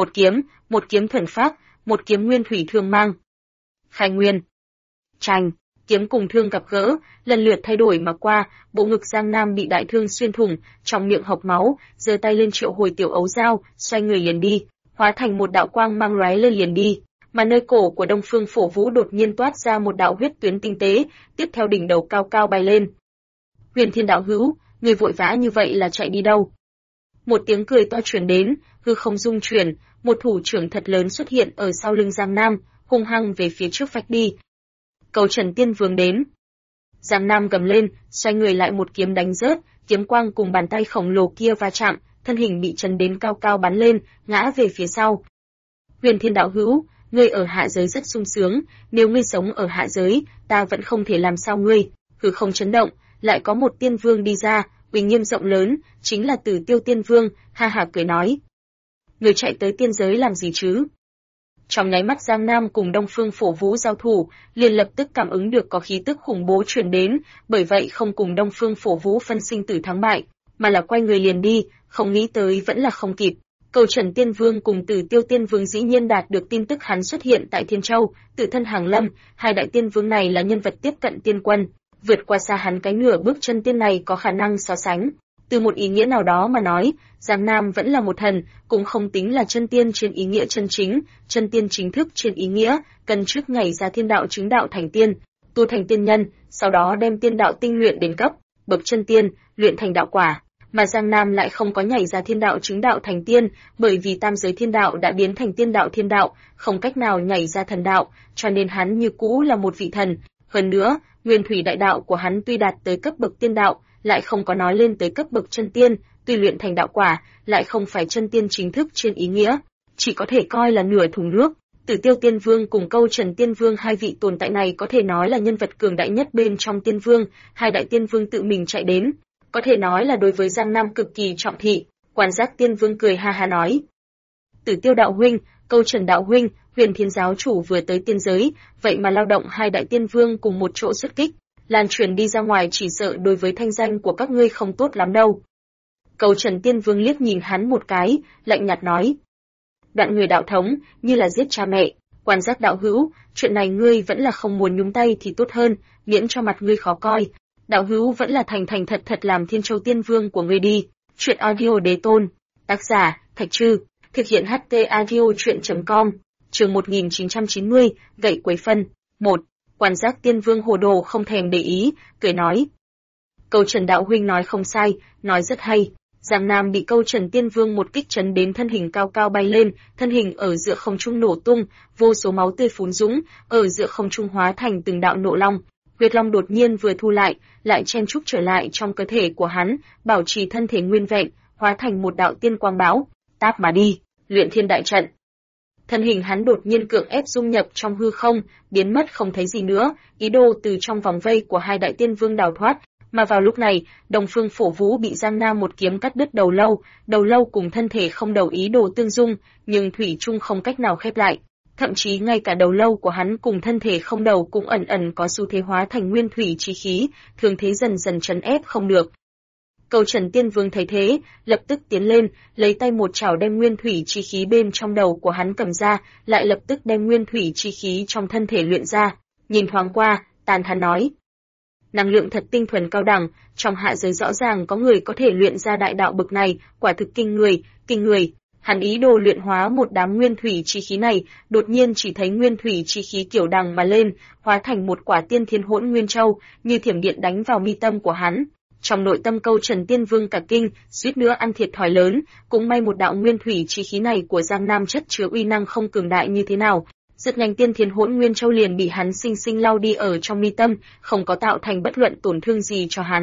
một kiếm thuần pháp, một kiếm nguyên thủy thương mang. Khai nguyên. Chành, kiếm cùng thương gặp gỡ, lần lượt thay đổi mà qua, bộ ngực Giang Nam bị đại thương xuyên thủng, trong miệng hộc máu, giơ tay lên triệu hồi tiểu ấu dao, xoay người liền đi, hóa thành một đạo quang mang lóe lên liền đi. Mà nơi cổ của Đông Phương Phổ Vũ đột nhiên toát ra một đạo huyết tuyến tinh tế, tiếp theo đỉnh đầu cao cao bay lên. Huyền Thiên đạo hữu, người vội vã như vậy là chạy đi đâu? Một tiếng cười to truyền đến, hư không rung chuyển, một thủ trưởng thật lớn xuất hiện ở sau lưng Giang Nam, hung hăng về phía trước phách đi. Cầu Trần Tiên Vương đến. Giang Nam gầm lên, xoay người lại một kiếm đánh rớt, kiếm quang cùng bàn tay khổng lồ kia va chạm, thân hình bị chấn đến cao cao bắn lên, ngã về phía sau. Huyền Thiên đạo hữu, ngươi ở hạ giới rất sung sướng, nếu ngươi sống ở hạ giới, ta vẫn không thể làm sao ngươi. Hư không chấn động, lại có một tiên vương đi ra, uy nghiêm rộng lớn, chính là Tử Tiêu Tiên Vương, ha ha cười nói. Ngươi chạy tới tiên giới làm gì chứ? Trong nháy mắt Giang Nam cùng Đông Phương Phổ Vũ giao thủ, liền lập tức cảm ứng được có khí tức khủng bố truyền đến, bởi vậy không cùng Đông Phương Phổ Vũ phân sinh tử thắng bại, mà là quay người liền đi, không nghĩ tới vẫn là không kịp. Cầu Trần Tiên Vương cùng Tử Tiêu Tiên Vương dĩ nhiên đạt được tin tức hắn xuất hiện tại Thiên Châu, tự thân hàng lâm, hai đại tiên vương này là nhân vật tiếp cận tiên quân, vượt qua xa hắn cái nửa bước chân tiên này có khả năng so sánh. Từ một ý nghĩa nào đó mà nói, Giang Nam vẫn là một thần, cũng không tính là chân tiên trên ý nghĩa chân chính, chân tiên chính thức trên ý nghĩa, cần trước ngày ra thiên đạo chứng đạo thành tiên, tu thành tiên nhân, sau đó đem tiên đạo tinh luyện đến cấp bậc chân tiên, luyện thành đạo quả. Mà Giang Nam lại không có nhảy ra thiên đạo chứng đạo thành tiên, bởi vì tam giới thiên đạo đã biến thành tiên đạo thiên đạo, không cách nào nhảy ra thần đạo, cho nên hắn như cũ là một vị thần. Hơn nữa, nguyên thủy đại đạo của hắn tuy đạt tới cấp bậc tiên đạo, lại không có nói lên tới cấp bậc chân tiên, tuy luyện thành đạo quả, lại không phải chân tiên chính thức trên ý nghĩa, chỉ có thể coi là nửa thùng nước. Tử Tiêu Tiên Vương cùng Câu Trần Tiên Vương hai vị tồn tại này có thể nói là nhân vật cường đại nhất bên trong tiên vương, hai đại tiên vương tự mình chạy đến, có thể nói là đối với Giang Nam cực kỳ trọng thị. Quan Giác Tiên Vương cười ha ha nói: Tử Tiêu đạo huynh, Câu Trần đạo huynh, Huyền Thiên giáo chủ vừa tới tiên giới, vậy mà lao động hai đại tiên vương cùng một chỗ xuất kích, lan truyền đi ra ngoài chỉ sợ đối với thanh danh của các ngươi không tốt lắm đâu. Câu Trần Tiên Vương liếc nhìn hắn một cái, lạnh nhạt nói: Đoạn người đạo thống, như là giết cha mẹ. Quan Giác đạo hữu, chuyện này ngươi vẫn là không muốn nhúng tay thì tốt hơn, miễn cho mặt ngươi khó coi. Đạo hữu vẫn là thành thành thật thật làm Thiên Châu Tiên Vương của ngươi đi. Chuyện audio đế tôn. Tác giả, Thạch Trư. Thực hiện HT audio chuyện.com. Chương 1990, gậy quấy phân. 1. Quan Giác Tiên Vương hồ đồ không thèm để ý, cười nói: Câu Trần đạo huynh nói không sai, nói rất hay. Giang Nam bị Câu Trần Tiên Vương một kích chấn đến thân hình cao cao bay lên, thân hình ở giữa không trung nổ tung, vô số máu tươi phún dũng, ở giữa không trung hóa thành từng đạo nộ long. Huyết long đột nhiên vừa thu lại chen chúc trở lại trong cơ thể của hắn, bảo trì thân thể nguyên vẹn, hóa thành một đạo tiên quang báo, táp mà đi, luyện thiên đại trận. Thân hình hắn đột nhiên cưỡng ép dung nhập trong hư không, biến mất không thấy gì nữa, ý đồ từ trong vòng vây của hai đại tiên vương đào thoát. Mà vào lúc này, Đông Phương Phổ Vũ bị Giang Nam một kiếm cắt đứt đầu lâu cùng thân thể không đầu ý đồ tương dung, nhưng thủy chung không cách nào khép lại. Thậm chí ngay cả đầu lâu của hắn cùng thân thể không đầu cũng ẩn ẩn có xu thế hóa thành nguyên thủy chi khí, thường thế dần dần trấn ép không được. Câu Trần Tiên Vương thấy thế, lập tức tiến lên, lấy tay một chảo đem nguyên thủy chi khí bên trong đầu của hắn cầm ra, lại lập tức đem nguyên thủy chi khí trong thân thể luyện ra. Nhìn thoáng qua, tàn thán nói: Năng lượng thật tinh thuần cao đẳng, trong hạ giới rõ ràng có người có thể luyện ra đại đạo bậc này, quả thực kinh người. Hắn ý đồ luyện hóa một đám nguyên thủy chi khí này, đột nhiên chỉ thấy nguyên thủy chi khí kiểu đằng mà lên, hóa thành một quả tiên thiên hỗn nguyên châu, như thiểm điện đánh vào mi tâm của hắn. Trong nội tâm Câu Trần Tiên Vương cả kinh, suýt nữa ăn thiệt thòi lớn, cũng may một đạo nguyên thủy chi khí này của Giang Nam chất chứa uy năng không cường đại như thế nào. Rất nhanh tiên thiên hỗn nguyên châu liền bị hắn sinh sinh lau đi ở trong mi tâm, không có tạo thành bất luận tổn thương gì cho hắn.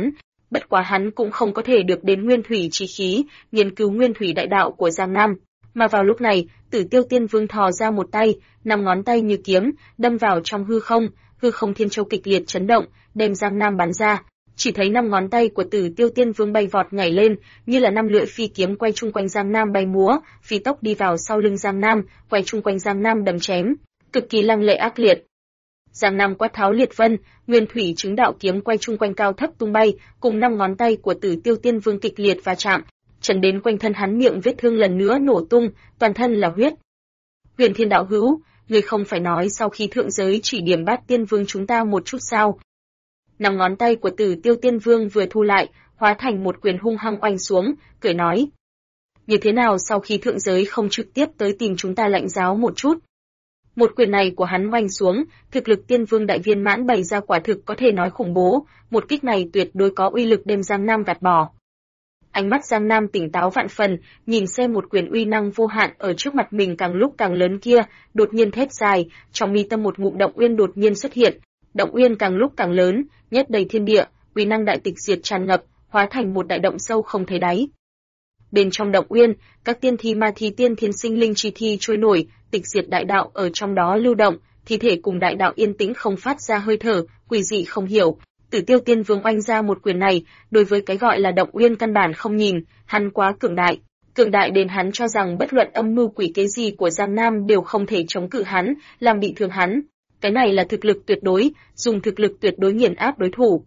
Bất quá hắn cũng không có thể được đến nguyên thủy chi khí, nghiên cứu nguyên thủy đại đạo của Giang Nam. Mà vào lúc này, Tử Tiêu Tiên Vương thò ra một tay, 5 ngón tay như kiếm, đâm vào trong hư không thiên châu kịch liệt chấn động, đem Giang Nam bắn ra. Chỉ thấy 5 ngón tay của Tử Tiêu Tiên Vương bay vọt nhảy lên, như là 5 lưỡi phi kiếm quay chung quanh Giang Nam bay múa, phi tốc đi vào sau lưng Giang Nam, quay chung quanh Giang Nam đâm chém, cực kỳ lăng lệ ác liệt. Giang Nam quát tháo liệt vân, nguyên thủy chứng đạo kiếm quay chung quanh cao thấp tung bay, cùng 5 ngón tay của Tử Tiêu Tiên Vương kịch liệt va chạm, chấn đến quanh thân hắn miệng vết thương lần nữa nổ tung, toàn thân là huyết. Huyền Thiên đạo hữu, ngươi không phải nói sau khi thượng giới chỉ điểm Bát Tiên Vương chúng ta một chút sao? 5 ngón tay của Tử Tiêu Tiên Vương vừa thu lại, hóa thành một quyền hung hăng oanh xuống, cười nói: như thế nào sau khi thượng giới không trực tiếp tới tìm chúng ta lãnh giáo một chút? Một quyền này của hắn oanh xuống, thực lực Tiên Vương đại viên mãn bày ra quả thực có thể nói khủng bố, một kích này tuyệt đối có uy lực đem Giang Nam gạt bỏ. Ánh mắt Giang Nam tỉnh táo vạn phần, nhìn xem một quyền uy năng vô hạn ở trước mặt mình càng lúc càng lớn kia, đột nhiên thét dài, trong mi tâm một ngụm động uyên đột nhiên xuất hiện, động uyên càng lúc càng lớn, nhét đầy thiên địa, uy năng đại tịch diệt tràn ngập, hóa thành một đại động sâu không thấy đáy. Bên trong động uyên, các tiên thi ma thi tiên thiên sinh linh chi thi trôi nổi, tịch diệt đại đạo ở trong đó lưu động, thi thể cùng đại đạo yên tĩnh không phát ra hơi thở, quỷ dị không hiểu. Tử Tiêu Tiên Vương oanh ra một quyền này, đối với cái gọi là động uyên căn bản không nhìn, hắn quá cường đại đến hắn cho rằng bất luận âm mưu quỷ kế gì của Giang Nam đều không thể chống cự hắn, làm bị thương hắn. Cái này là thực lực tuyệt đối, dùng thực lực tuyệt đối nghiền áp đối thủ.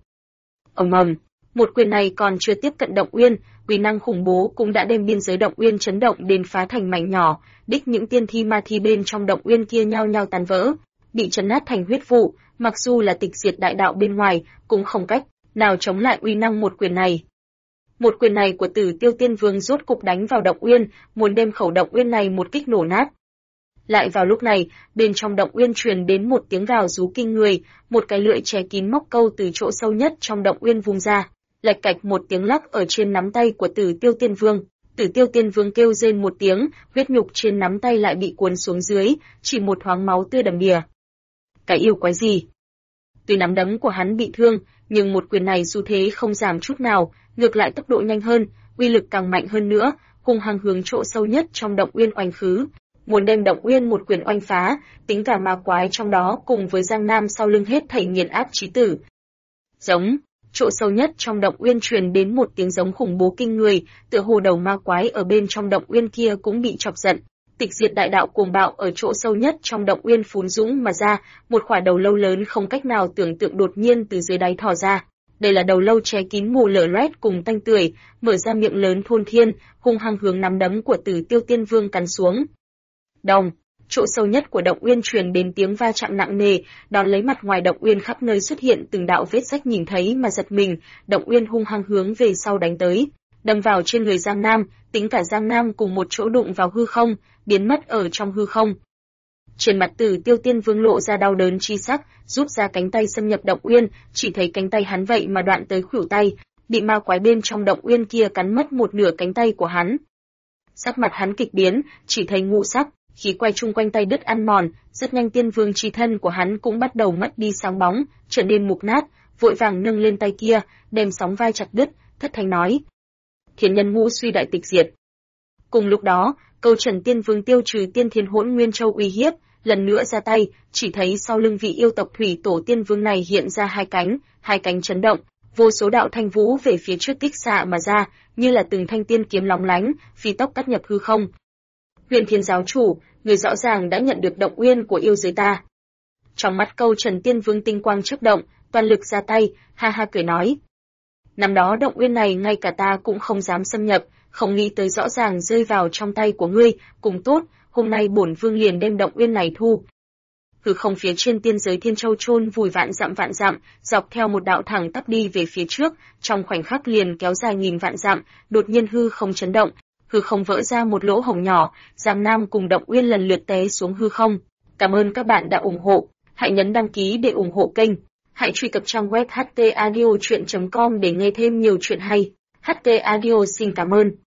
Ầm ầm, một quyền này còn chưa tiếp cận động uyên, uy năng khủng bố cũng đã đem biên giới động uyên chấn động đến phá thành mảnh nhỏ, đích những tiên thi ma thi bên trong động uyên kia nhao nhao tan vỡ, bị chấn nát thành huyết vụ, mặc dù là tịch diệt đại đạo bên ngoài, cũng không cách nào chống lại uy năng một quyền này. Một quyền này của Tử Tiêu Tiên Vương rốt cục đánh vào động uyên, muốn đem khẩu động uyên này một kích nổ nát. Lại vào lúc này, bên trong động uyên truyền đến một tiếng gào rú kinh người, một cái lưỡi che kín móc câu từ chỗ sâu nhất trong động uyên vung ra, lạch cạch một tiếng lắc ở trên nắm tay của Tử Tiêu Tiên Vương. Tử Tiêu Tiên Vương kêu rên một tiếng, huyết nhục trên nắm tay lại bị cuốn xuống dưới, chỉ một thoáng máu tươi đầm đìa. Cái yêu quái gì? Tuy nắm đấm của hắn bị thương, nhưng một quyền này xu thế không giảm chút nào, ngược lại tốc độ nhanh hơn, uy lực càng mạnh hơn nữa, hung hăng hướng chỗ sâu nhất trong động uyên oanh khứ, muốn đem động uyên một quyền oanh phá, tính cả ma quái trong đó cùng với Giang Nam sau lưng hết thảy nghiền áp chí tử. Giống, chỗ sâu nhất trong động uyên truyền đến một tiếng giống khủng bố kinh người, tựa hồ đầu ma quái ở bên trong động uyên kia cũng bị chọc giận. Tịch diệt đại đạo cuồng bạo ở chỗ sâu nhất trong động uyên phún dũng mà ra, một quả đầu lâu lớn không cách nào tưởng tượng đột nhiên từ dưới đáy thò ra. Đây là đầu lâu che kín mù lở loét cùng tanh tưởi, mở ra miệng lớn thôn thiên, hung hăng hướng nắm đấm của Tử Tiêu Tiên Vương cắn xuống. Đong, chỗ sâu nhất của động uyên truyền đến tiếng va chạm nặng nề, đón lấy mặt ngoài động uyên khắp nơi xuất hiện từng đạo vết rách nhìn thấy mà giật mình, động uyên hung hăng hướng về sau đánh tới, đâm vào trên người Giang Nam, tính cả Giang Nam cùng một chỗ đụng vào hư không, biến mất ở trong hư không. Trên mặt Tử Tiêu Tiên Vương lộ ra đau đớn chi sắc, rút ra cánh tay xâm nhập động uyên, chỉ thấy cánh tay hắn vậy mà đoạn tới khuỷu tay, bị ma quái bên trong động uyên kia cắn mất một nửa cánh tay của hắn. Sắc mặt hắn kịch biến, chỉ thấy ngũ sắc, khí quay chung quanh tay đứt ăn mòn, rất nhanh Tiên Vương chi thân của hắn cũng bắt đầu mất đi sáng bóng, trở nên mục nát, vội vàng nâng lên tay kia, đem sóng vai chặt đứt, thất thanh nói: Thiên nhân ngũ suy đại tịch diệt. Cùng lúc đó, Câu Trần Tiên Vương tiêu trừ Tiên Thiên Hỗn Nguyên Châu uy hiếp, lần nữa ra tay, chỉ thấy sau lưng vị yêu tộc Thủy Tổ Tiên Vương này hiện ra hai cánh chấn động, vô số đạo thanh vũ về phía trước kích xạ mà ra, như là từng thanh tiên kiếm lóng lánh, phi tốc cắt nhập hư không. Huyền Thiên giáo chủ, người rõ ràng đã nhận được động uyên của yêu giới ta. Trong mắt Câu Trần Tiên Vương tinh quang chớp động, toàn lực ra tay, ha ha cười nói: Năm đó động uyên này ngay cả ta cũng không dám xâm nhập, không nghĩ tới rõ ràng rơi vào trong tay của ngươi, cùng tốt, hôm nay bổn vương liền đem động uyên này thu. Hư không phía trên tiên giới Thiên Châu chôn vùi vạn dặm, dọc theo một đạo thẳng tắp đi về phía trước, trong khoảnh khắc liền kéo dài nghìn vạn dặm, đột nhiên hư không chấn động, hư không vỡ ra một lỗ hổng nhỏ, Giang Nam cùng động uyên lần lượt té xuống hư không. Cảm ơn các bạn đã ủng hộ, hãy nhấn đăng ký để ủng hộ kênh. Hãy truy cập trang web htaudio.com để nghe thêm nhiều chuyện hay. HT Audio xin cảm ơn.